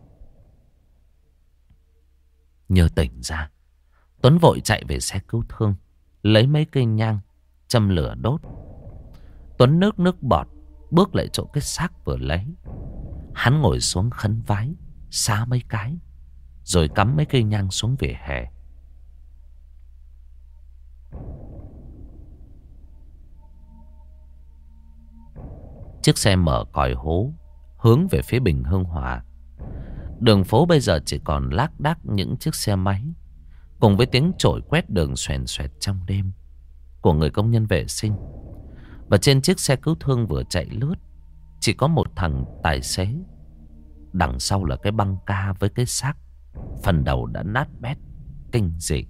Nhớ tỉnh ra, Tuấn vội chạy về xe cứu thương, lấy mấy cây nhang, châm lửa đốt. Tuấn nước bọt, bước lại chỗ cái xác vừa lấy. Hắn ngồi xuống khấn vái, xá mấy cái, rồi cắm mấy cây nhang xuống vỉa hè. Chiếc xe mở còi hú, hướng về phía Bình Hưng Hòa. Đường phố bây giờ chỉ còn lác đác những chiếc xe máy, cùng với tiếng chổi quét đường xoèn xoẹt trong đêm của người công nhân vệ sinh. Và trên chiếc xe cứu thương vừa chạy lướt, chỉ có một thằng tài xế. Đằng sau là cái băng ca với cái xác, phần đầu đã nát bét, kinh dị.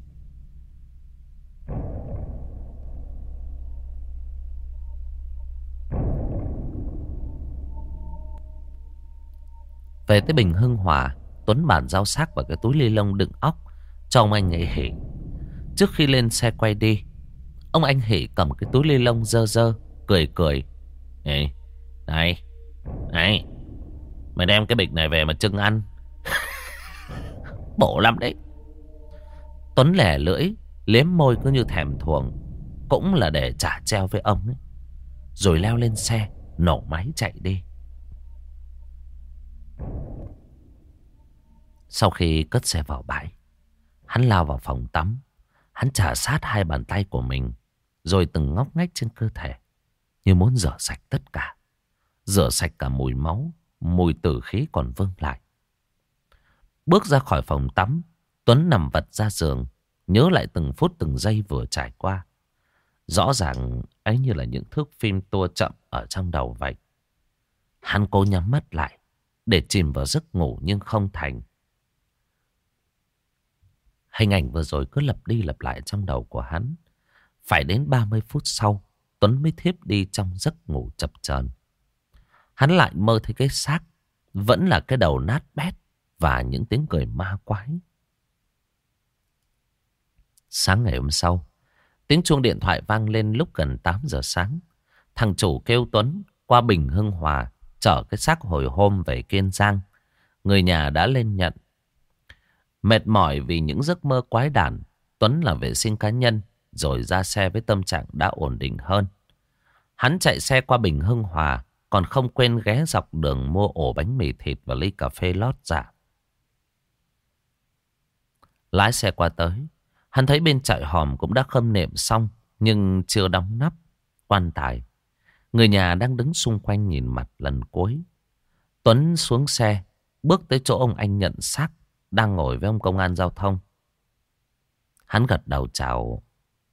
Về tới Bình Hưng Hòa, Tuấn bàn giao xác vào cái túi ni lông đựng óc cho ông anh Hỷ. Trước khi lên xe quay đi, ông anh Hỷ cầm cái túi ni lông dơ dơ, cười. "Ê, này, mày đem cái bịch này về mà trưng ăn. Bổ lắm đấy." Tuấn lẻ lưỡi, liếm môi cứ như thèm thuồng, cũng là để trả treo với ông ấy. Rồi leo lên xe, nổ máy chạy đi. Sau khi cất xe vào bãi, hắn lao vào phòng tắm. Hắn chà sát hai bàn tay của mình, rồi từng ngóc ngách trên cơ thể, như muốn rửa sạch tất cả. Rửa sạch cả mùi máu, mùi tử khí còn vương lại. Bước ra khỏi phòng tắm, Tuấn nằm vật ra giường, nhớ lại từng phút từng giây vừa trải qua. Rõ ràng ấy như là những thước phim tua chậm ở trong đầu vậy. Hắn cố nhắm mắt lại để chìm vào giấc ngủ nhưng không thành. Hình ảnh vừa rồi cứ lặp đi lặp lại trong đầu của hắn. Phải đến 30 phút sau Tuấn mới thiếp đi trong giấc ngủ chập chờn. Hắn lại mơ thấy cái xác vẫn là cái đầu nát bét và những tiếng cười ma quái. Sáng ngày hôm sau, tiếng chuông điện thoại vang lên lúc gần 8 giờ sáng. Thằng chủ kêu Tuấn qua Bình Hưng Hòa chở cái xác hồi hôm về Kiên Giang. Người nhà đã lên nhận. Mệt mỏi vì những giấc mơ quái đản, Tuấn làm vệ sinh cá nhân rồi ra xe với tâm trạng đã ổn định hơn. Hắn chạy xe qua Bình Hưng Hòa, còn không quên ghé dọc đường mua ổ bánh mì thịt và ly cà phê lót dạ. Lái xe qua tới, hắn thấy bên trại hòm cũng đã khâm nệm xong nhưng chưa đóng nắp quan tài. Người nhà đang đứng xung quanh nhìn mặt lần cuối. Tuấn xuống xe, bước tới chỗ ông anh nhận xác đang ngồi với ông công an giao thông. Hắn gật đầu chào.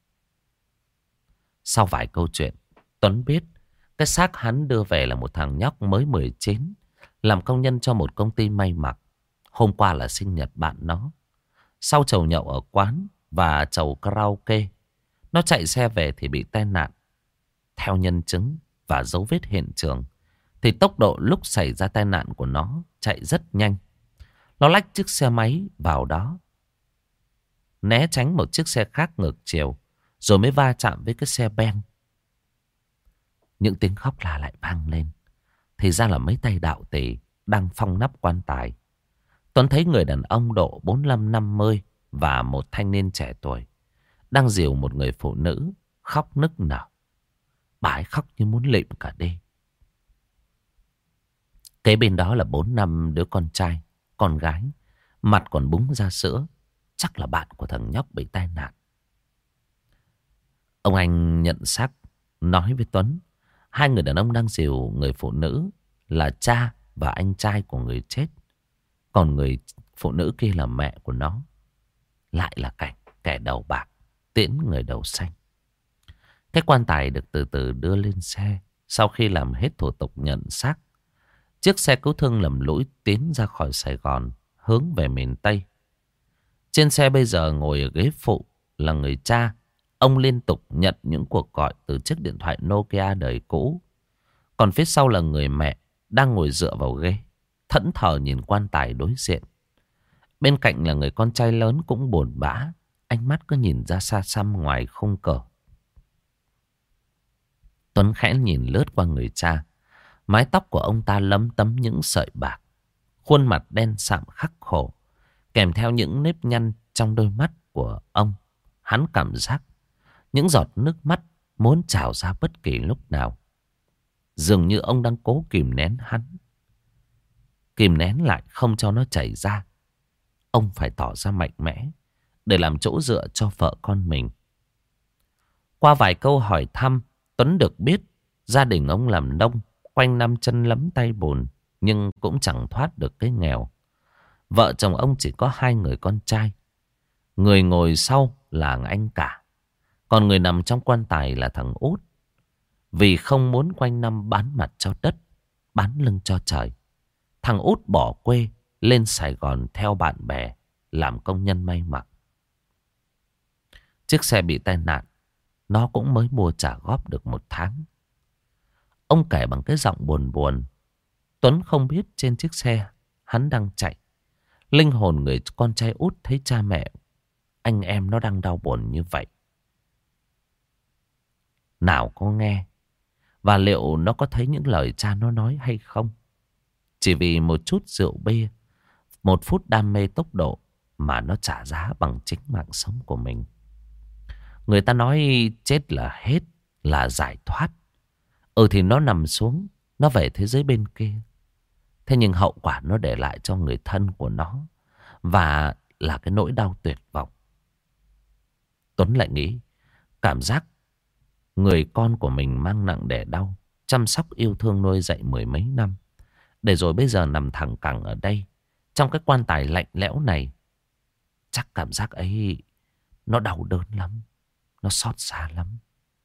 Sau vài câu chuyện, Tuấn biết cái xác hắn đưa về là một thằng nhóc mới 19, làm công nhân cho một công ty may mặc. Hôm qua là sinh nhật bạn nó. Sau chầu nhậu ở quán và chầu karaoke, nó chạy xe về thì bị tai nạn. Theo nhân chứng và dấu vết hiện trường thì tốc độ lúc xảy ra tai nạn của nó chạy rất nhanh. Nó lách chiếc xe máy vào đó, né tránh một chiếc xe khác ngược chiều, rồi mới va chạm với cái xe ben. Những tiếng khóc la lại vang lên. Thì ra là mấy tay đạo tỳ đang phong nắp quan tài. Tuấn thấy người đàn ông độ 45-50 và một thanh niên trẻ tuổi đang dìu một người phụ nữ khóc nức nở. Bà ấy khóc như muốn lịm cả đi. Kế bên đó là 4-5 đứa con trai, con gái, mặt còn búng ra sữa. Chắc là bạn của thằng nhóc bị tai nạn. Ông anh nhận xác nói với Tuấn, hai người đàn ông đang dìu người phụ nữ là cha và anh trai của người chết. Còn người phụ nữ kia là mẹ của nó. Lại là cảnh kẻ đầu bạc tiễn người đầu xanh. Cái quan tài được từ từ đưa lên xe. Sau khi làm hết thủ tục nhận xác, chiếc xe cứu thương lầm lũi tiến ra khỏi Sài Gòn, hướng về miền Tây. Trên xe bây giờ ngồi ở ghế phụ là người cha. Ông liên tục nhận những cuộc gọi từ chiếc điện thoại Nokia đời cũ. Còn phía sau là người mẹ đang ngồi dựa vào ghế, thẫn thờ nhìn quan tài đối diện. Bên cạnh là người con trai lớn cũng buồn bã, ánh mắt cứ nhìn ra xa xăm ngoài khung cửa. Tuấn khẽ nhìn lướt qua người cha. Mái tóc của ông ta lấm tấm những sợi bạc, khuôn mặt đen sạm khắc khổ, kèm theo những nếp nhăn trong đôi mắt của ông. Hắn cảm giác những giọt nước mắt muốn trào ra bất kỳ lúc nào. Dường như ông đang cố kìm nén hắn, kìm nén lại không cho nó chảy ra. Ông phải tỏ ra mạnh mẽ để làm chỗ dựa cho vợ con mình. Qua vài câu hỏi thăm, Tuấn được biết gia đình ông làm nông, quanh năm chân lấm tay bùn, nhưng cũng chẳng thoát được cái nghèo. Vợ chồng ông chỉ có 2 người con trai. Người ngồi sau là anh cả, còn người nằm trong quan tài là thằng út. Vì không muốn quanh năm bán mặt cho đất, bán lưng cho trời, thằng út bỏ quê lên Sài Gòn theo bạn bè làm công nhân may mặc. Chiếc xe bị tai nạn, nó cũng mới mua trả góp được 1 tháng. Ông kể bằng cái giọng buồn buồn. Tuấn không biết trên chiếc xe hắn đang chạy, linh hồn người con trai út thấy cha mẹ, anh em nó đang đau buồn như vậy. Nào có nghe, và liệu nó có thấy những lời cha nó nói hay không? Chỉ vì một chút rượu bia, 1 phút đam mê tốc độ mà nó trả giá bằng chính mạng sống của mình. Người ta nói chết là hết, là giải thoát. Thì nó nằm xuống, nó về thế giới bên kia. Thế nhưng hậu quả nó để lại cho người thân của nó và là cái nỗi đau tuyệt vọng. Tuấn lại nghĩ, cảm giác người con của mình mang nặng đẻ đau, chăm sóc yêu thương nuôi dạy 10 mấy năm, để rồi bây giờ nằm thẳng cẳng ở đây, trong cái quan tài lạnh lẽo này. Chắc cảm giác ấy nó đau đớn lắm, nó xót xa lắm.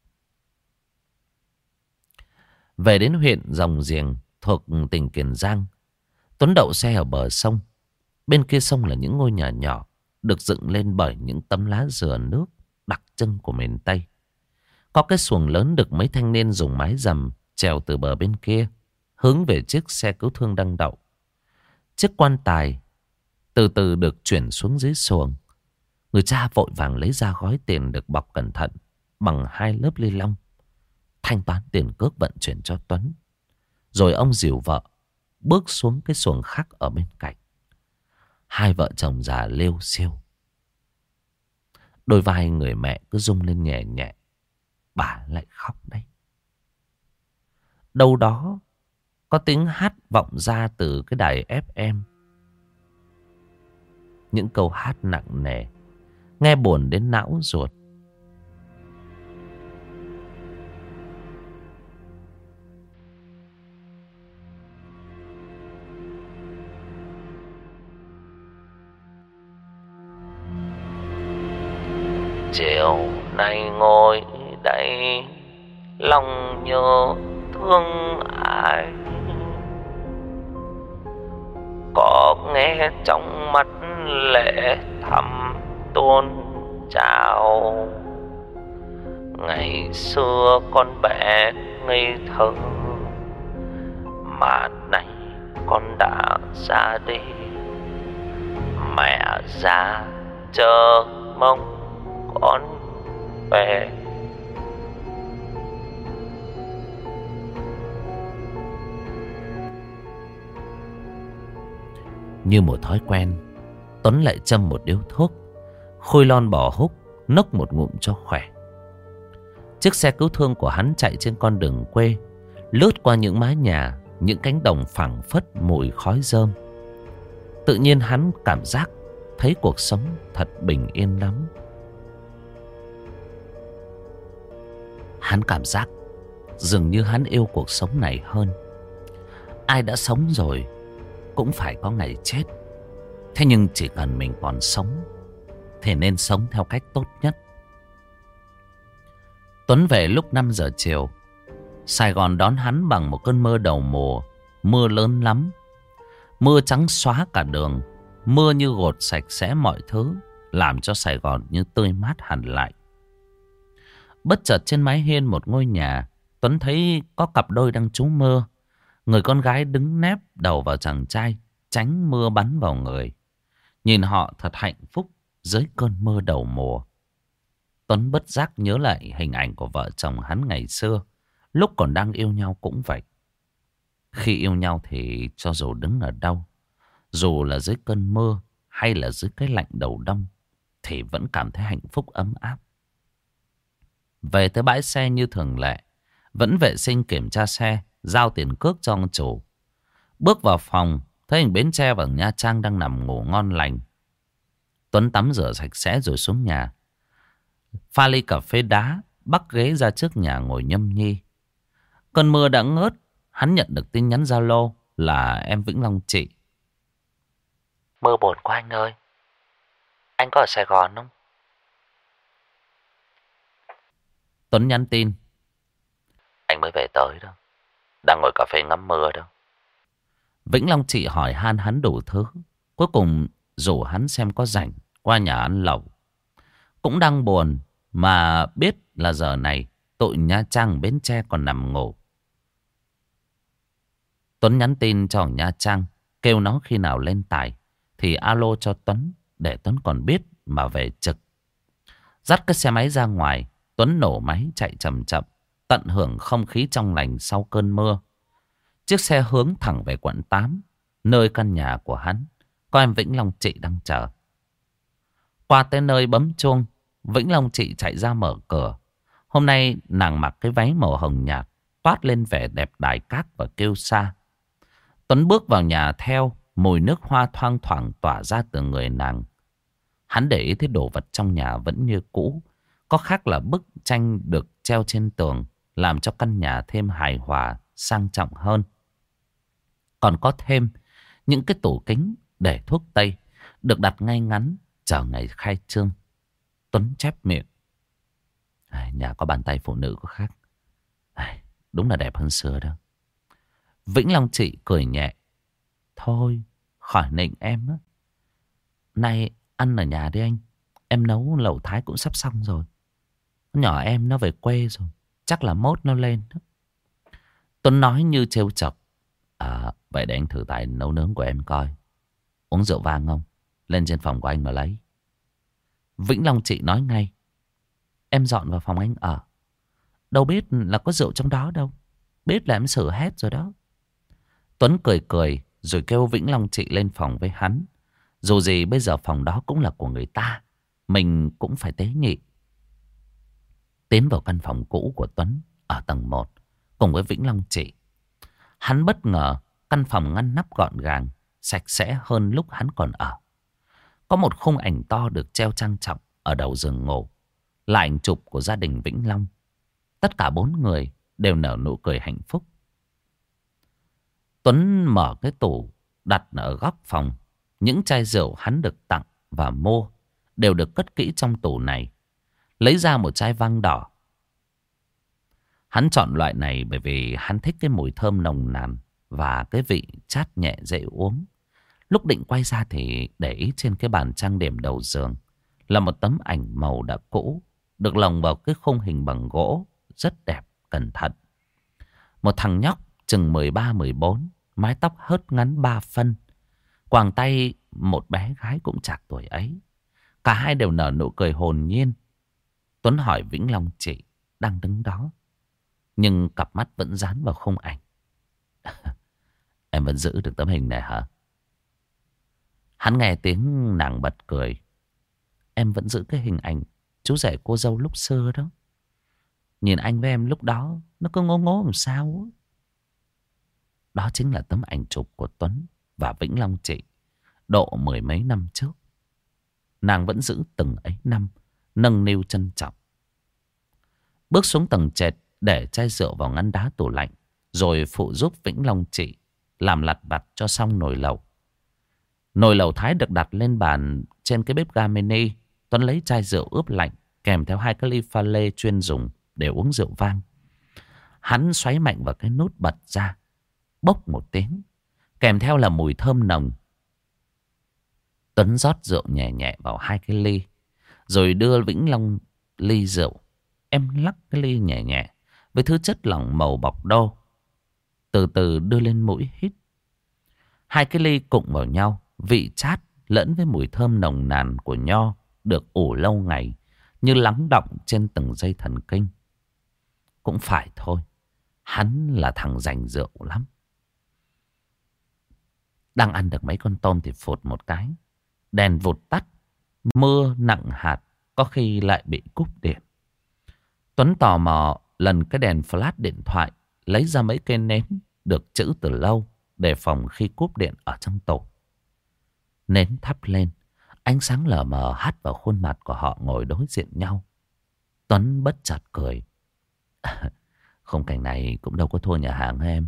Về đến huyện Rồng Giềng thuộc tỉnh Kiên Giang, Tuấn đậu xe ở bờ sông. Bên kia sông là những ngôi nhà nhỏ được dựng lên bởi những tấm lá dừa nước đặc trưng của miền Tây. Có cái xuồng lớn được mấy thanh niên dùng mái rầm trèo từ bờ bên kia hướng về chiếc xe cứu thương đang đậu. Chiếc quan tài từ từ được chuyển xuống dưới xuồng. Người cha vội vàng lấy ra gói tiền được bọc cẩn thận bằng 2 lớp ni lông, thanh toán tiền cước vận chuyển cho Tuấn. Rồi ông dìu vợ bước xuống cái xuồng khác ở bên cạnh. Hai vợ chồng già lêu xêu. Đôi vai người mẹ cứ rung lên nhẹ nhẹ. Bà lại khóc đấy. Đâu đó có tiếng hát vọng ra từ cái đài FM. Những câu hát nặng nề, nghe buồn đến não ruột. Chiều nay ngồi đây lòng nhớ thương ai, có nghe trong mắt lệ thầm tuôn trào. Ngày xưa con bé ngây thơ, mà nay con đã ra đi. Mẹ già chờ mong con về. Như một thói quen, Tuấn lại châm một điếu thuốc, khui lon bò húc, nốc một ngụm cho khỏe. Chiếc xe cứu thương của hắn chạy trên con đường quê, lướt qua những mái nhà, những cánh đồng phảng phất mùi khói rơm. Tự nhiên hắn cảm giác thấy cuộc sống thật bình yên lắm. Hắn cảm giác dường như hắn yêu cuộc sống này hơn. Ai đã sống rồi cũng phải có ngày chết. Thế nhưng chỉ cần mình còn sống thì nên sống theo cách tốt nhất. Tuấn về lúc 5 giờ chiều. Sài Gòn đón hắn bằng một cơn mưa đầu mùa. Mưa lớn lắm. Mưa trắng xóa cả đường. Mưa như gột sạch sẽ mọi thứ, làm cho Sài Gòn như tươi mát hẳn lại. Bất chợt trên mái hiên một ngôi nhà, Tuấn thấy có cặp đôi đang trú mưa. Người con gái đứng nép đầu vào chàng trai, tránh mưa bắn vào người. Nhìn họ thật hạnh phúc dưới cơn mưa đầu mùa. Tuấn bất giác nhớ lại hình ảnh của vợ chồng hắn ngày xưa, lúc còn đang yêu nhau cũng vậy. Khi yêu nhau thì cho dù đứng ở đâu, dù là dưới cơn mưa hay là dưới cái lạnh đầu đông, thì vẫn cảm thấy hạnh phúc ấm áp. Về tới bãi xe như thường lệ, vẫn vệ sinh kiểm tra xe, giao tiền cước cho ông chủ. Bước vào phòng, thấy anh Bến Tre và Nha Trang đang nằm ngủ ngon lành. Tuấn tắm rửa sạch sẽ rồi xuống nhà. Pha ly cà phê đá, bắc ghế ra trước nhà ngồi nhâm nhi. Cơn mưa đã ngớt, hắn nhận được tin nhắn Zalo là em Vĩnh Long chị. Mưa buồn quá anh ơi. Anh có ở Sài Gòn không? Tuấn nhắn tin. Anh mới về tới đâu, đang ngồi cà phê ngắm mưa đâu. Vĩnh Long chị hỏi han hắn đủ thứ. Cuối cùng rủ hắn xem có rảnh qua nhà ăn lẩu. Cũng đang buồn mà biết là giờ này tụi Nha Trang Bến Tre còn nằm ngủ. Tuấn nhắn tin cho Nha Trang, kêu nó khi nào lên tài thì alo cho Tuấn, để Tuấn còn biết mà về trực. Dắt cái xe máy ra ngoài, Tuấn nổ máy chạy chậm chậm, tận hưởng không khí trong lành sau cơn mưa. Chiếc xe hướng thẳng về quận 8, nơi căn nhà của hắn có em Vĩnh Long chị đang chờ. Qua tới nơi bấm chuông, Vĩnh Long chị chạy ra mở cửa. Hôm nay nàng mặc cái váy màu hồng nhạt, toát lên vẻ đẹp đài cát và kiêu sa. Tuấn bước vào nhà theo, mùi nước hoa thoang thoảng tỏa ra từ người nàng. Hắn để ý thấy đồ vật trong nhà vẫn như cũ, có khác là bức tranh được treo trên tường, làm cho căn nhà thêm hài hòa, sang trọng hơn. Còn có thêm những cái tủ kính để thuốc tây được đặt ngay ngắn chờ ngày khai trương. Tuấn chép miệng. Nhà có bàn tay phụ nữ có khác. Đúng là đẹp hơn xưa đâu. Vĩnh Long chị cười nhẹ. Thôi khỏi nịnh em á. Nay ăn ở nhà đi anh. Em nấu lẩu Thái cũng sắp xong rồi. Nhỏ em nó về quê rồi. Chắc là mốt nó lên đó. Tuấn nói như trêu chọc. Vậy để anh thử tài nấu nướng của em coi. Uống rượu vang không? Lên trên phòng của anh mà lấy. Vĩnh Long chị nói ngay. Em dọn vào phòng anh ở. Đâu biết là có rượu trong đó đâu. Biết là em xử hết rồi đó. Tuấn cười cười rồi kêu Vĩnh Long chị lên phòng với hắn. Dù gì bây giờ phòng đó cũng là của người ta. Mình cũng phải tế nhị. Tiến vào căn phòng cũ của Tuấn ở tầng 1 cùng với Vĩnh Long chị. Hắn bất ngờ căn phòng ngăn nắp gọn gàng, sạch sẽ hơn lúc hắn còn ở. Có một khung ảnh to được treo trang trọng ở đầu giường ngủ, là ảnh chụp của gia đình Vĩnh Long. Tất cả 4 người đều nở nụ cười hạnh phúc. Tuấn mở cái tủ đặt ở góc phòng. Những chai rượu hắn được tặng và mua đều được cất kỹ trong tủ này. Lấy ra một chai vang đỏ. Hắn chọn loại này bởi vì hắn thích cái mùi thơm nồng nàn và cái vị chát nhẹ dễ uống. Lúc định quay ra thì để ý trên cái bàn trang điểm đầu giường là một tấm ảnh màu đã cũ, được lồng vào cái khung hình bằng gỗ rất đẹp, cẩn thận. Một thằng nhóc chừng 13-14, mái tóc hớt ngắn 3 phân, quàng tay một bé gái cũng chạc tuổi ấy. Cả hai đều nở nụ cười hồn nhiên. Tuấn hỏi Vĩnh Long chị đang đứng đó, nhưng cặp mắt vẫn dán vào khung ảnh. Em vẫn giữ được tấm hình này hả? Hắn nghe tiếng nàng bật cười. Em vẫn giữ cái hình ảnh chú rể cô dâu lúc xưa đó. Nhìn anh với em lúc đó nó cứ ngố ngố làm sao. Đó chính là tấm ảnh chụp của Tuấn và Vĩnh Long chị độ 10 mấy năm trước. Nàng vẫn giữ từng ấy năm, nâng niu trân trọng. Bước xuống tầng trệt, để chai rượu vào ngăn đá tủ lạnh, rồi phụ giúp Vĩnh Long chị làm lặt vặt cho xong nồi lẩu. Nồi lẩu Thái được đặt lên bàn trên cái bếp ga mini. Tuấn lấy chai rượu ướp lạnh kèm theo 2 cái ly pha lê chuyên dùng để uống rượu vang. Hắn xoáy mạnh vào cái nút bật ra, bốc một tiếng, kèm theo là mùi thơm nồng. Tuấn rót rượu nhẹ nhẹ vào 2 cái ly, rồi đưa Vĩnh Long ly rượu. Em lắc cái ly nhẹ nhẹ với thứ chất lỏng màu bọc đô, từ từ đưa lên mũi hít. 2 cái ly cụng vào nhau, vị chát lẫn với mùi thơm nồng nàn của nho được ủ lâu ngày, như lắng đọng trên từng dây thần kinh. Cũng phải thôi, hắn là thằng rành rượu lắm. Đang ăn được mấy con tôm thì phụt một cái, đèn vụt tắt, mưa nặng hạt, có khi lại bị cúp điện. Tuấn tò mò lần cái đèn flash điện thoại, lấy ra mấy cây nến được trữ từ lâu để phòng khi cúp điện ở trong tủ. Nến thắp lên, ánh sáng lờ mờ hắt vào khuôn mặt của họ ngồi đối diện nhau. Tuấn bất chợt cười. Khung cảnh này cũng đâu có thua nhà hàng em.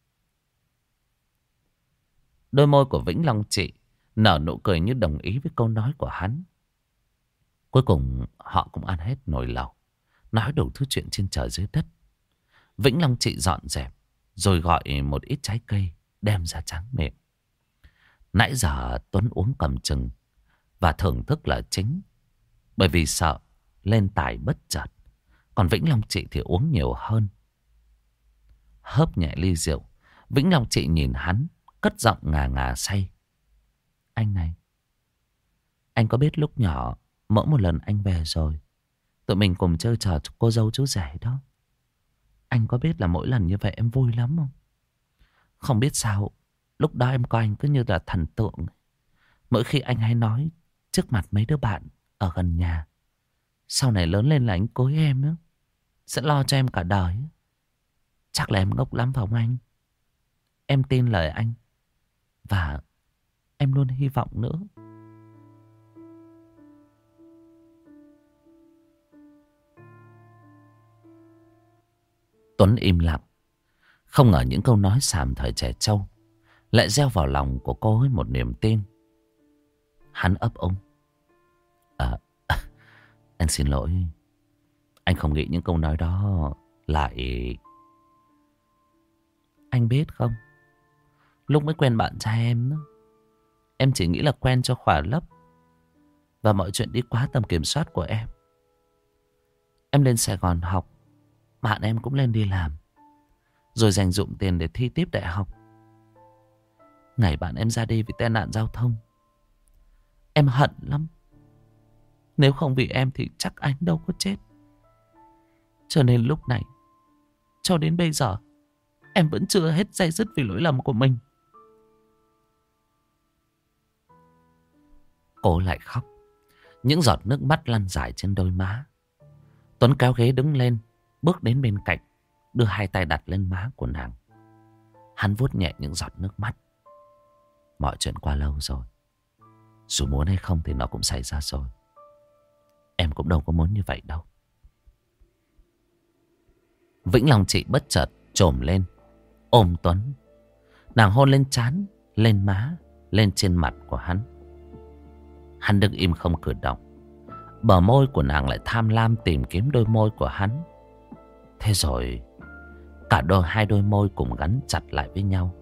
Đôi môi của Vĩnh Long chị nở nụ cười như đồng ý với câu nói của hắn. Cuối cùng họ cũng ăn hết nồi lẩu, nói đủ thứ chuyện trên trời dưới đất. Vĩnh Long chị dọn dẹp, rồi gọi một ít trái cây đem ra tráng miệng. Nãy giờ Tuấn uống cầm chừng và thưởng thức là chính, bởi vì sợ lên tài bất chợt. Còn Vĩnh Long chị thì uống nhiều hơn. Hớp nhẹ ly rượu, Vĩnh Long chị nhìn hắn, cất giọng ngà ngà say. Anh này, anh có biết lúc nhỏ mỗi một lần anh về rồi, tụi mình cùng chơi trò cô dâu chú rể đó. Anh có biết là mỗi lần như vậy em vui lắm không? Không biết sao, lúc đó em coi anh cứ như là thần tượng. Mỗi khi anh hay nói trước mặt mấy đứa bạn ở gần nhà, sau này lớn lên là anh cưới em nữa, sẽ lo cho em cả đời. Chắc là em ngốc lắm phải không anh? Em tin lời anh, và em luôn hy vọng nữa. Tuấn im lặng. Không ngờ những câu nói xàm thời trẻ trâu lại gieo vào lòng của cô ấy một niềm tin. Hắn ấp úng. Anh xin lỗi. Anh không nghĩ những câu nói đó lại... Anh biết không, lúc mới quen bạn trai em đó, em chỉ nghĩ là quen cho khỏa lấp, và mọi chuyện đi quá tầm kiểm soát của em. Em lên Sài Gòn học, bạn em cũng lên đi làm, rồi dành dụm tiền để thi tiếp đại học. Ngày bạn em ra đi vì tai nạn giao thông, em hận lắm. Nếu không vì em thì chắc anh đâu có chết. Cho nên lúc này, cho đến bây giờ, em vẫn chưa hết day dứt vì lỗi lầm của mình. Cô lại khóc. Những giọt nước mắt lăn dài trên đôi má. Tuấn kéo ghế đứng lên, bước đến bên cạnh, đưa hai tay đặt lên má của nàng. Hắn vuốt nhẹ những giọt nước mắt. Mọi chuyện qua lâu rồi, dù muốn hay không thì nó cũng xảy ra rồi. Em cũng đâu có muốn như vậy đâu. Vĩnh Long chị bất chợt trồm lên, ôm Tuấn. Nàng hôn lên trán, lên má, lên trên mặt của hắn. Hắn đứng im không cử động. Bờ môi của nàng lại tham lam tìm kiếm đôi môi của hắn. Thế rồi hai đôi môi cùng gắn chặt lại với nhau.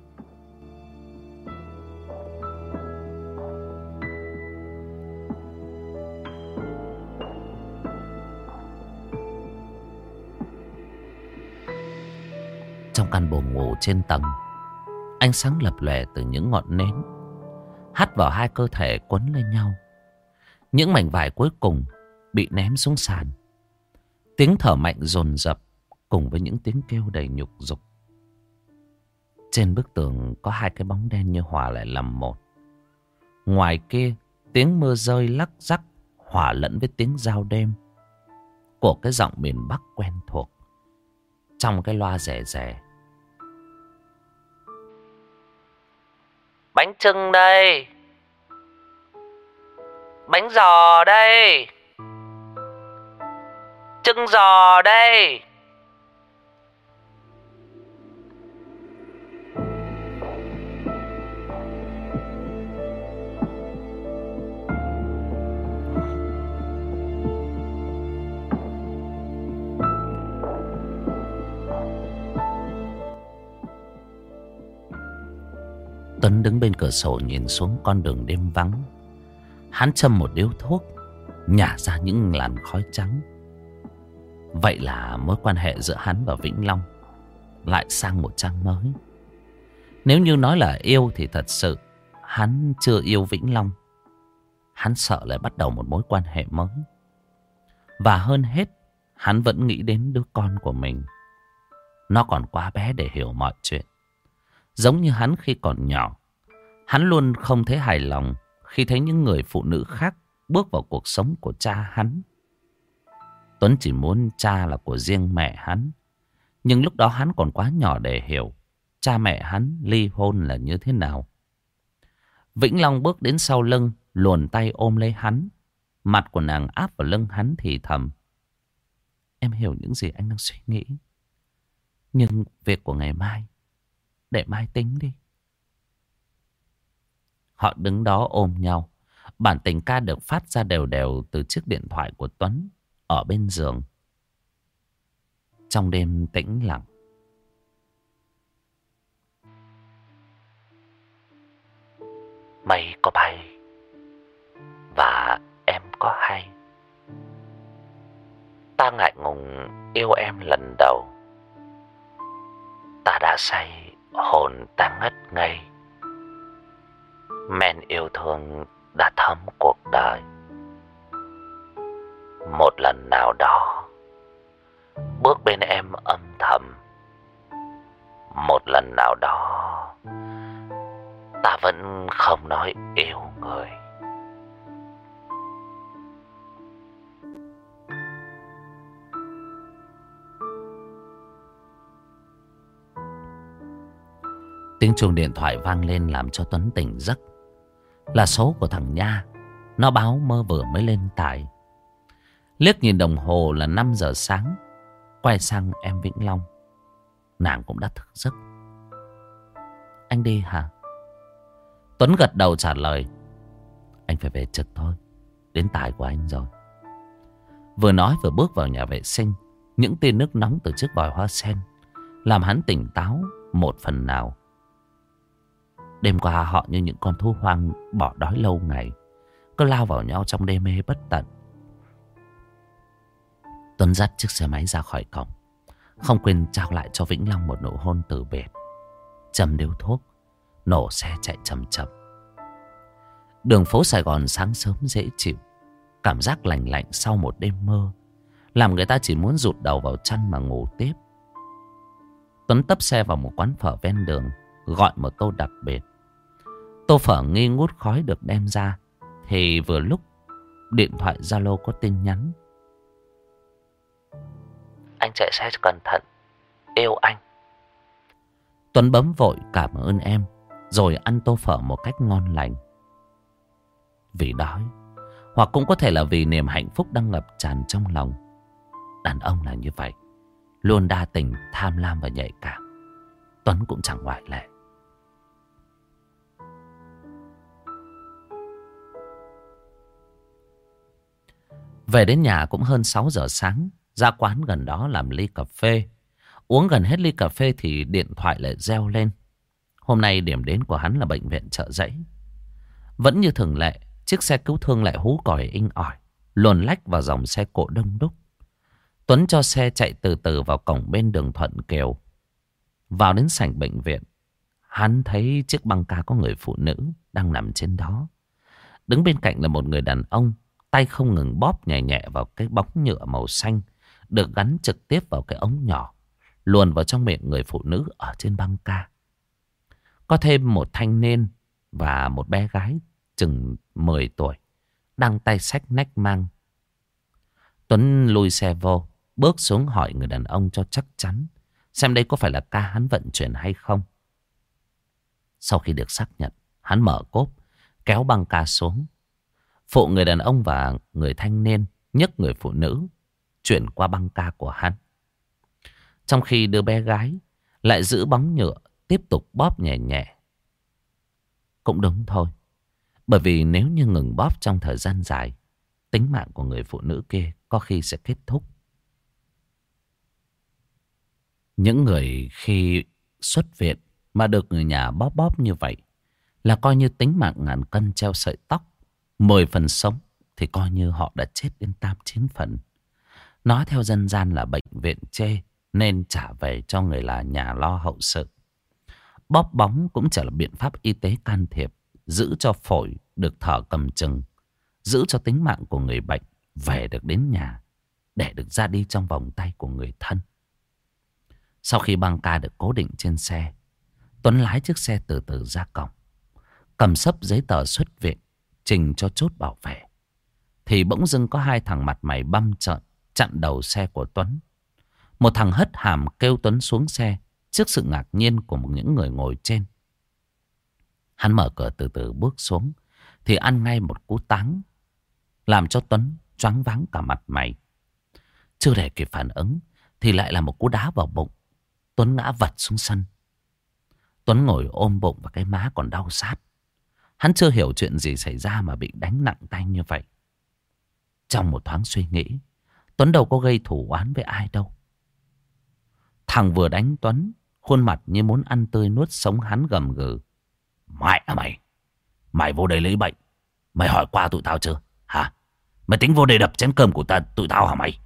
Trong căn buồng ngủ trên tầng, ánh sáng lập lòe từ những ngọn nến hắt vào hai cơ thể quấn lên nhau. Những mảnh vải cuối cùng bị ném xuống sàn. Tiếng thở mạnh dồn dập cùng với những tiếng kêu đầy nhục dục. Trên bức tường có hai cái bóng đen như hòa lại làm một. Ngoài kia, tiếng mưa rơi lắc rắc hòa lẫn với tiếng giao đêm của cái giọng miền Bắc quen thuộc trong cái loa rè rè. Bánh chưng đây, bánh giò đây, chưng giò đây. Tuấn đứng bên cửa sổ nhìn xuống con đường đêm vắng. Hắn châm một điếu thuốc, nhả ra những làn khói trắng. Vậy là mối quan hệ giữa hắn và Vĩnh Long lại sang một trang mới. Nếu như nói là yêu thì thật sự hắn chưa yêu Vĩnh Long. Hắn sợ lại bắt đầu một mối quan hệ mới. Và hơn hết, hắn vẫn nghĩ đến đứa con của mình. Nó còn quá bé để hiểu mọi chuyện. Giống như hắn khi còn nhỏ, hắn luôn không thấy hài lòng khi thấy những người phụ nữ khác bước vào cuộc sống của cha hắn. Tuấn chỉ muốn cha là của riêng mẹ hắn. Nhưng lúc đó hắn còn quá nhỏ để hiểu cha mẹ hắn ly hôn là như thế nào. Vĩnh Long bước đến sau lưng, luồn tay ôm lấy hắn. Mặt của nàng áp vào lưng hắn thì thầm. Em hiểu những gì anh đang suy nghĩ. Nhưng việc của ngày mai, để mai tính đi. Họ đứng đó ôm nhau. Bản tình ca được phát ra đều đều từ chiếc điện thoại của Tuấn ở bên giường. Trong đêm tĩnh lặng, mây có bay và em có hay. Ta ngại ngùng yêu em lần đầu. Ta đã say, hồn ta ngất ngây. Men yêu thương đã thấm cuộc đời. Một lần nào đó bước bên em âm thầm. Một lần nào đó ta vẫn không nói yêu người. Tiếng chuông điện thoại vang lên làm cho Tuấn tỉnh giấc. Là số của thằng Nha. Nó báo mơ vừa mới lên tải. Liếc nhìn đồng hồ là 5 giờ sáng. Quay sang em Vĩnh Long. Nàng cũng đã thức giấc. Anh đi hả? Tuấn gật đầu trả lời. Anh phải về trực thôi. Đến tải của anh rồi. Vừa nói vừa bước vào nhà vệ sinh. Những tia nước nóng từ chiếc vòi hoa sen làm hắn tỉnh táo một phần nào. Đêm qua họ như những con thú hoang bỏ đói lâu ngày, cứ lao vào nhau trong đê mê bất tận. Tuấn dắt chiếc xe máy ra khỏi cổng, không quên trao lại cho Vĩnh Long một nụ hôn từ biệt. Châm điếu thuốc, nổ xe chạy chậm chậm. Đường phố Sài Gòn sáng sớm dễ chịu, cảm giác lành lạnh sau một đêm mơ, làm người ta chỉ muốn rụt đầu vào chăn mà ngủ tiếp. Tuấn tấp xe vào một quán phở ven đường, gọi một tô đặc biệt. Tô phở nghi ngút khói được đem ra, thì vừa lúc điện thoại Zalo có tin nhắn. Anh chạy xe cẩn thận, yêu anh. Tuấn bấm vội cảm ơn em, rồi ăn tô phở một cách ngon lành. Vì đói, hoặc cũng có thể là vì niềm hạnh phúc đang ngập tràn trong lòng. Đàn ông là như vậy, luôn đa tình, tham lam và nhạy cảm. Tuấn cũng chẳng ngoại lệ. Về đến nhà cũng hơn 6 giờ sáng. Ra quán gần đó làm ly cà phê. Uống gần hết ly cà phê thì điện thoại lại reo lên. Hôm nay điểm đến của hắn là bệnh viện Chợ Giẫy. Vẫn như thường lệ, chiếc xe cứu thương lại hú còi inh ỏi, luồn lách vào dòng xe cộ đông đúc. Tuấn cho xe chạy từ từ vào cổng bên đường Thuận Kiều. Vào đến sảnh bệnh viện, hắn thấy chiếc băng ca có người phụ nữ đang nằm trên đó. Đứng bên cạnh là một người đàn ông, tay không ngừng bóp nhẹ nhẹ vào cái bóng nhựa màu xanh được gắn trực tiếp vào cái ống nhỏ, luồn vào trong miệng người phụ nữ ở trên băng ca. Có thêm một thanh niên và một bé gái chừng 10 tuổi đang tay xách nách mang. Tuấn lùi xe vô, bước xuống hỏi người đàn ông cho chắc chắn xem đây có phải là ca hắn vận chuyển hay không. Sau khi được xác nhận, hắn mở cốp, kéo băng ca xuống, phụ người đàn ông và người thanh niên nhấc người phụ nữ chuyển qua băng ca của hắn. Trong khi đứa bé gái lại giữ bóng nhựa tiếp tục bóp nhẹ nhẹ. Cũng đúng thôi, bởi vì nếu như ngừng bóp trong thời gian dài, tính mạng của người phụ nữ kia có khi sẽ kết thúc. Những người khi xuất viện mà được người nhà bóp bóp như vậy là coi như tính mạng ngàn cân treo sợi tóc. 10 phần sống thì coi như họ đã chết đến 8-9 phần. Nói theo dân gian là bệnh viện chê nên trả về cho người là nhà lo hậu sự. Bóp bóng cũng chỉ là biện pháp y tế can thiệp, giữ cho phổi được thở cầm chừng, giữ cho tính mạng của người bệnh về được đến nhà để được ra đi trong vòng tay của người thân. Sau khi băng ca được cố định trên xe, Tuấn lái chiếc xe từ từ ra cổng, cầm xấp giấy tờ xuất viện trình cho chốt bảo vệ. Thì bỗng dưng có hai thằng mặt mày băm trợn chặn đầu xe của Tuấn. Một thằng hất hàm kêu Tuấn xuống xe trước sự ngạc nhiên của những người ngồi trên. Hắn mở cửa từ từ bước xuống thì ăn ngay một cú táng làm cho Tuấn choáng váng cả mặt mày. Chưa để kịp phản ứng thì lại là một cú đá vào bụng. Tuấn ngã vật xuống sân. Tuấn ngồi ôm bụng và cái má còn đau rát. Hắn chưa hiểu chuyện gì xảy ra mà bị đánh nặng tay như vậy. Trong một thoáng suy nghĩ, Tuấn đâu có gây thù oán với ai đâu. Thằng vừa đánh Tuấn, khuôn mặt như muốn ăn tươi nuốt sống hắn gầm gừ. Mày à mày, mày vô đây lấy bệnh, mày hỏi qua tụi tao chưa? Hả? Mày tính vô đây đập chén cơm của tụi tao hả mày?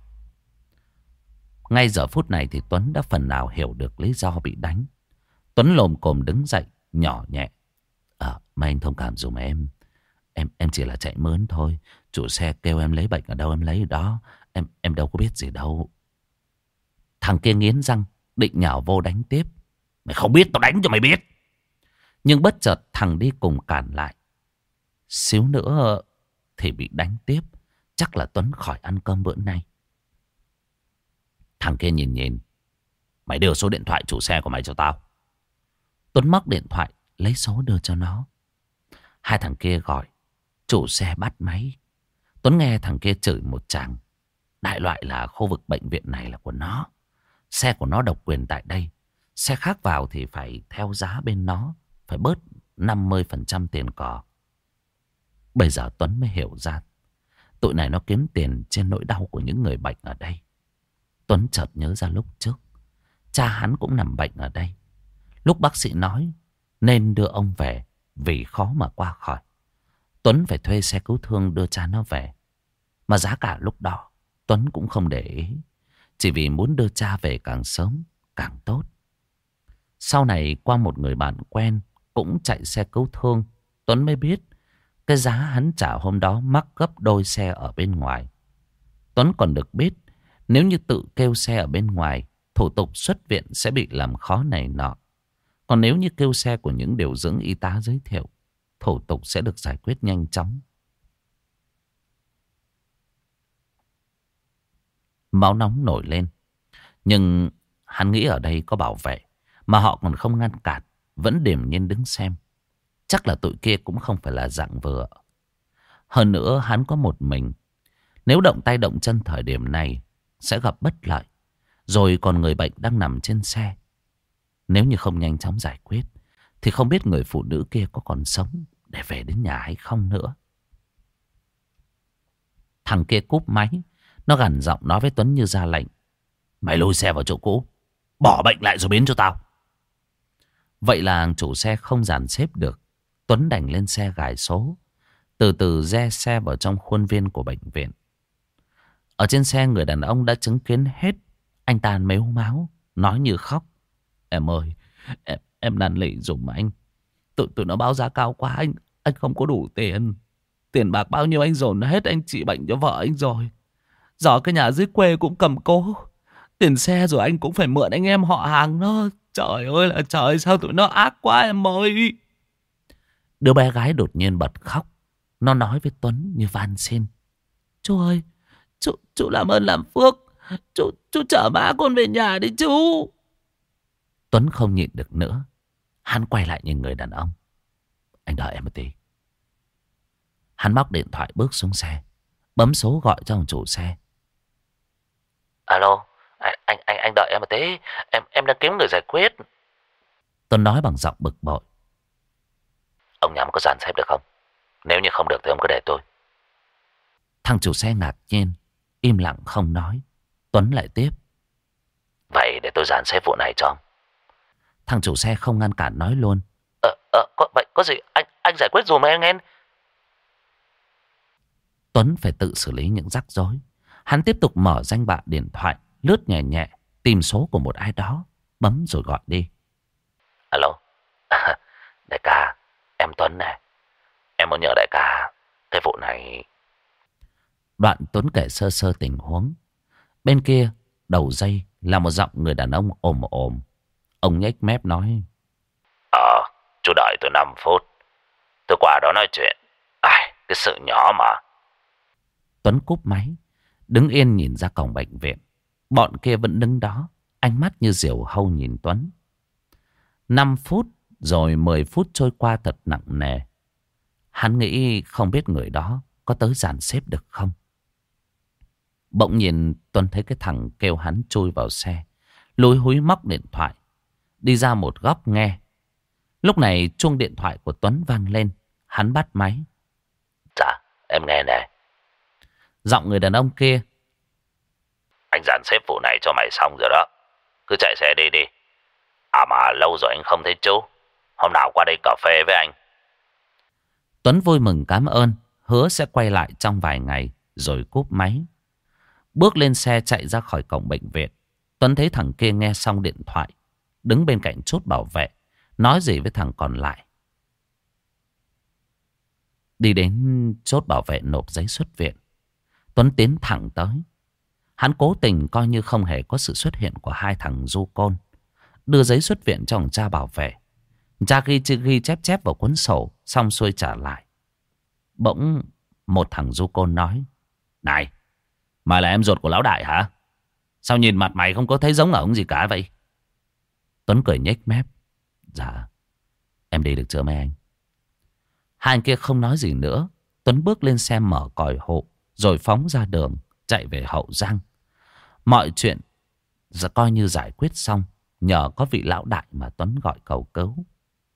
Ngay giờ phút này thì Tuấn đã phần nào hiểu được lý do bị đánh. Tuấn lồm cồm đứng dậy, nhỏ nhẹ. Mấy anh thông cảm dùm em. Em chỉ là chạy mướn thôi. Chủ xe kêu em lấy bệnh ở đâu em lấy ở đó. Em đâu có biết gì đâu. Thằng kia nghiến răng, định nhào vô đánh tiếp. Mày không biết tao đánh cho mày biết. Nhưng bất chợt thằng đi cùng cản lại. Xíu nữa thì bị đánh tiếp. Chắc là Tuấn khỏi ăn cơm bữa nay. Thằng kia nhìn. Mày đưa số điện thoại chủ xe của mày cho tao. Tuấn móc điện thoại lấy số đưa cho nó. Hai thằng kia gọi. Chủ xe bắt máy. Tuấn nghe thằng kia chửi một tràng. Đại loại là khu vực bệnh viện này là của nó. Xe của nó độc quyền tại đây. Xe khác vào thì phải theo giá bên nó. Phải bớt 50% tiền cò. Bây giờ Tuấn mới hiểu ra. Tụi này nó kiếm tiền trên nỗi đau của những người bệnh ở đây. Tuấn chợt nhớ ra lúc trước cha hắn cũng nằm bệnh ở đây. Lúc bác sĩ nói nên đưa ông về vì khó mà qua khỏi, Tuấn phải thuê xe cứu thương đưa cha nó về. Mà giá cả lúc đó Tuấn cũng không để ý, chỉ vì muốn đưa cha về càng sớm càng tốt. Sau này qua một người bạn quen cũng chạy xe cứu thương, Tuấn mới biết cái giá hắn trả hôm đó mắc gấp đôi xe ở bên ngoài. Tuấn còn được biết nếu như tự kêu xe ở bên ngoài, thủ tục xuất viện sẽ bị làm khó này nọ. Còn nếu như kêu xe của những điều dưỡng y tá giới thiệu, thủ tục sẽ được giải quyết nhanh chóng. Máu nóng nổi lên. Nhưng hắn nghĩ ở đây có bảo vệ, mà họ còn không ngăn cản, vẫn điềm nhiên đứng xem. Chắc là tụi kia cũng không phải là dạng vừa. Hơn nữa hắn có một mình. Nếu động tay động chân thời điểm này sẽ gặp bất lợi. Rồi còn người bệnh đang nằm trên xe. Nếu như không nhanh chóng giải quyết thì không biết người phụ nữ kia có còn sống để về đến nhà hay không nữa. Thằng kia cúp máy. Nó gằn giọng nói với Tuấn như ra lệnh. Mày lôi xe vào chỗ cũ, bỏ bệnh lại rồi biến cho tao. Vậy là chủ xe không dàn xếp được. Tuấn đành lên xe gài số, từ từ re xe vào trong khuôn viên của bệnh viện. Ở trên xe người đàn ông đã chứng kiến hết. Anh ta mếu máo, nói như khóc. Em ơi, em năn nỉ dùm anh. Tụi nó báo giá cao quá, anh không có đủ tiền. Tiền bạc bao nhiêu anh dồn hết anh trị bệnh cho vợ anh rồi. Giờ cái nhà dưới quê cũng cầm cố. Tiền xe rồi anh cũng phải mượn anh em họ hàng nó. Trời ơi là trời, sao tụi nó ác quá em ơi. Đứa bé gái đột nhiên bật khóc. Nó nói với Tuấn như van xin. Chú ơi, chú làm ơn làm phước. Chú chở má con về nhà đi chú. Tuấn không nhịn được nữa. Hắn quay lại nhìn người đàn ông. Anh đợi em một tí. Hắn móc điện thoại bước xuống xe, bấm số gọi cho ông chủ xe. Alo, anh đợi em một tí. Em đang kiếm người giải quyết. Tuấn nói bằng giọng bực bội. Ông nhắm có dàn xếp được không? Nếu như không được thì ông cứ để tôi. Thằng chủ xe ngạc nhiên, im lặng không nói. Tuấn lại tiếp. Vậy để tôi dàn xếp vụ này cho ông. Thằng chủ xe không ngăn cản nói luôn. Có gì anh giải quyết dùm em nghe. Tuấn phải tự xử lý những rắc rối. Hắn tiếp tục mở danh bạ điện thoại, lướt nhẹ nhẹ, tìm số của một ai đó, bấm rồi gọi đi. Alo, đại ca, em Tuấn này. Em muốn nhờ đại ca cái vụ này. Đoạn Tuấn kể sơ sơ tình huống. Bên kia, đầu dây là một giọng người đàn ông ồm ồm. Ông nhếch mép nói. Chú đợi tôi 5 phút. Tôi qua đó nói chuyện. Cái sự nhỏ mà. Tuấn cúp máy, đứng yên nhìn ra cổng bệnh viện. Bọn kia vẫn đứng đó, ánh mắt như diều hâu nhìn Tuấn. 5 phút rồi 10 phút trôi qua thật nặng nề. Hắn nghĩ không biết người đó có tới dàn xếp được không. Bỗng nhìn Tuấn thấy cái thằng kêu hắn chui vào xe, lúi húi móc điện thoại, đi ra một góc nghe. Lúc này chuông điện thoại của Tuấn vang lên. Hắn bắt máy. Dạ, em nghe nè. Giọng người đàn ông kia. Anh dàn xếp vụ này cho mày xong rồi đó. Cứ chạy xe đi đi. Mà lâu rồi anh không thấy chú. Hôm nào qua đây cà phê với anh. Tuấn vui mừng cảm ơn, hứa sẽ quay lại trong vài ngày, rồi cúp máy. Bước lên xe chạy ra khỏi cổng bệnh viện. Tuấn thấy thằng kia nghe xong điện thoại, đứng bên cạnh chốt bảo vệ, nói gì với thằng còn lại. Đi đến chốt bảo vệ nộp giấy xuất viện. Tuấn tiến thẳng tới. Hắn cố tình coi như không hề có sự xuất hiện của hai thằng du côn. Đưa giấy xuất viện cho thằng cha bảo vệ. Cha ghi chép vào cuốn sổ, xong xuôi trả lại. Bỗng một thằng du côn nói. Này, mày là em ruột của lão đại hả? Sao nhìn mặt mày không có thấy giống ổng gì cả vậy? Tuấn cười nhếch mép. Dạ, em đi được chưa mấy anh? Hai anh kia không nói gì nữa. Tuấn bước lên xe mở còi hộ, rồi phóng ra đường, chạy về Hậu Giang. Mọi chuyện giờ coi như giải quyết xong, nhờ có vị lão đại mà Tuấn gọi cầu cứu.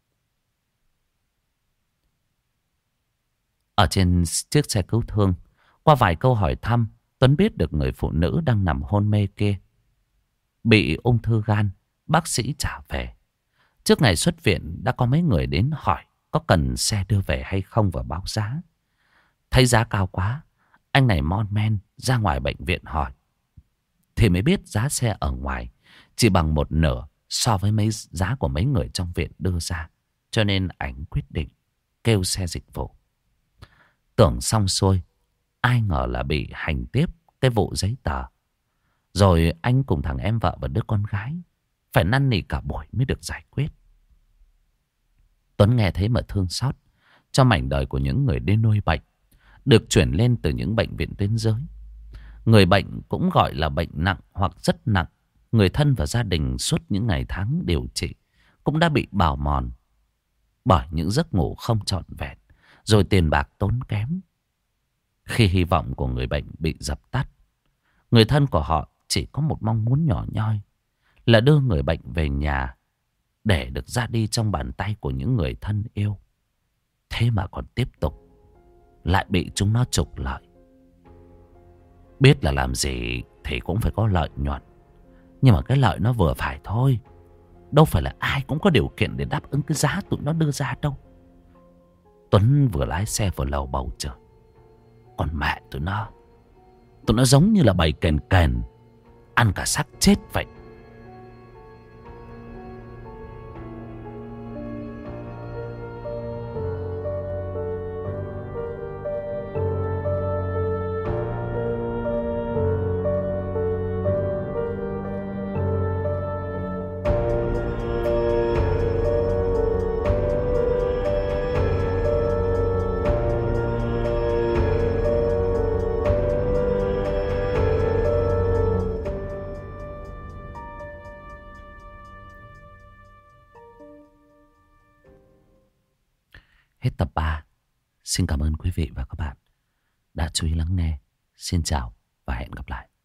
Ở trên chiếc xe cứu thương, qua vài câu hỏi thăm, Tuấn biết được người phụ nữ đang nằm hôn mê kia bị ung thư gan, bác sĩ trả về. Trước ngày xuất viện đã có mấy người đến hỏi có cần xe đưa về hay không và báo giá. Thấy giá cao quá, anh này mon men ra ngoài bệnh viện hỏi thì mới biết giá xe ở ngoài chỉ bằng một nửa so với mấy giá của mấy người trong viện đưa ra. Cho nên anh quyết định kêu xe dịch vụ. Tưởng xong xuôi, ai ngờ là bị hành tiếp cái vụ giấy tờ. Rồi anh cùng thằng em vợ và đứa con gái phải năn nỉ cả buổi mới được giải quyết. Tuấn nghe thấy mà thương xót cho mảnh đời của những người đi nuôi bệnh, được chuyển lên từ những bệnh viện tuyến dưới. Người bệnh cũng gọi là bệnh nặng hoặc rất nặng. Người thân và gia đình suốt những ngày tháng điều trị cũng đã bị bào mòn bởi những giấc ngủ không trọn vẹn, rồi tiền bạc tốn kém. Khi hy vọng của người bệnh bị dập tắt, người thân của họ chỉ có một mong muốn nhỏ nhoi là đưa người bệnh về nhà để được ra đi trong bàn tay của những người thân yêu. Thế mà còn tiếp tục lại bị chúng nó trục lợi. Biết là làm gì thì cũng phải có lợi nhuận, nhưng mà cái lợi nó vừa phải thôi. Đâu phải là ai cũng có điều kiện để đáp ứng cái giá tụi nó đưa ra đâu. Tuấn vừa lái xe vừa lầu bầu trời. Còn mẹ tụi nó giống như là bầy kền kền, ăn cả xác chết vậy. Hết tập 3. Xin cảm ơn quý vị và các bạn đã chú ý lắng nghe. Xin chào và hẹn gặp lại.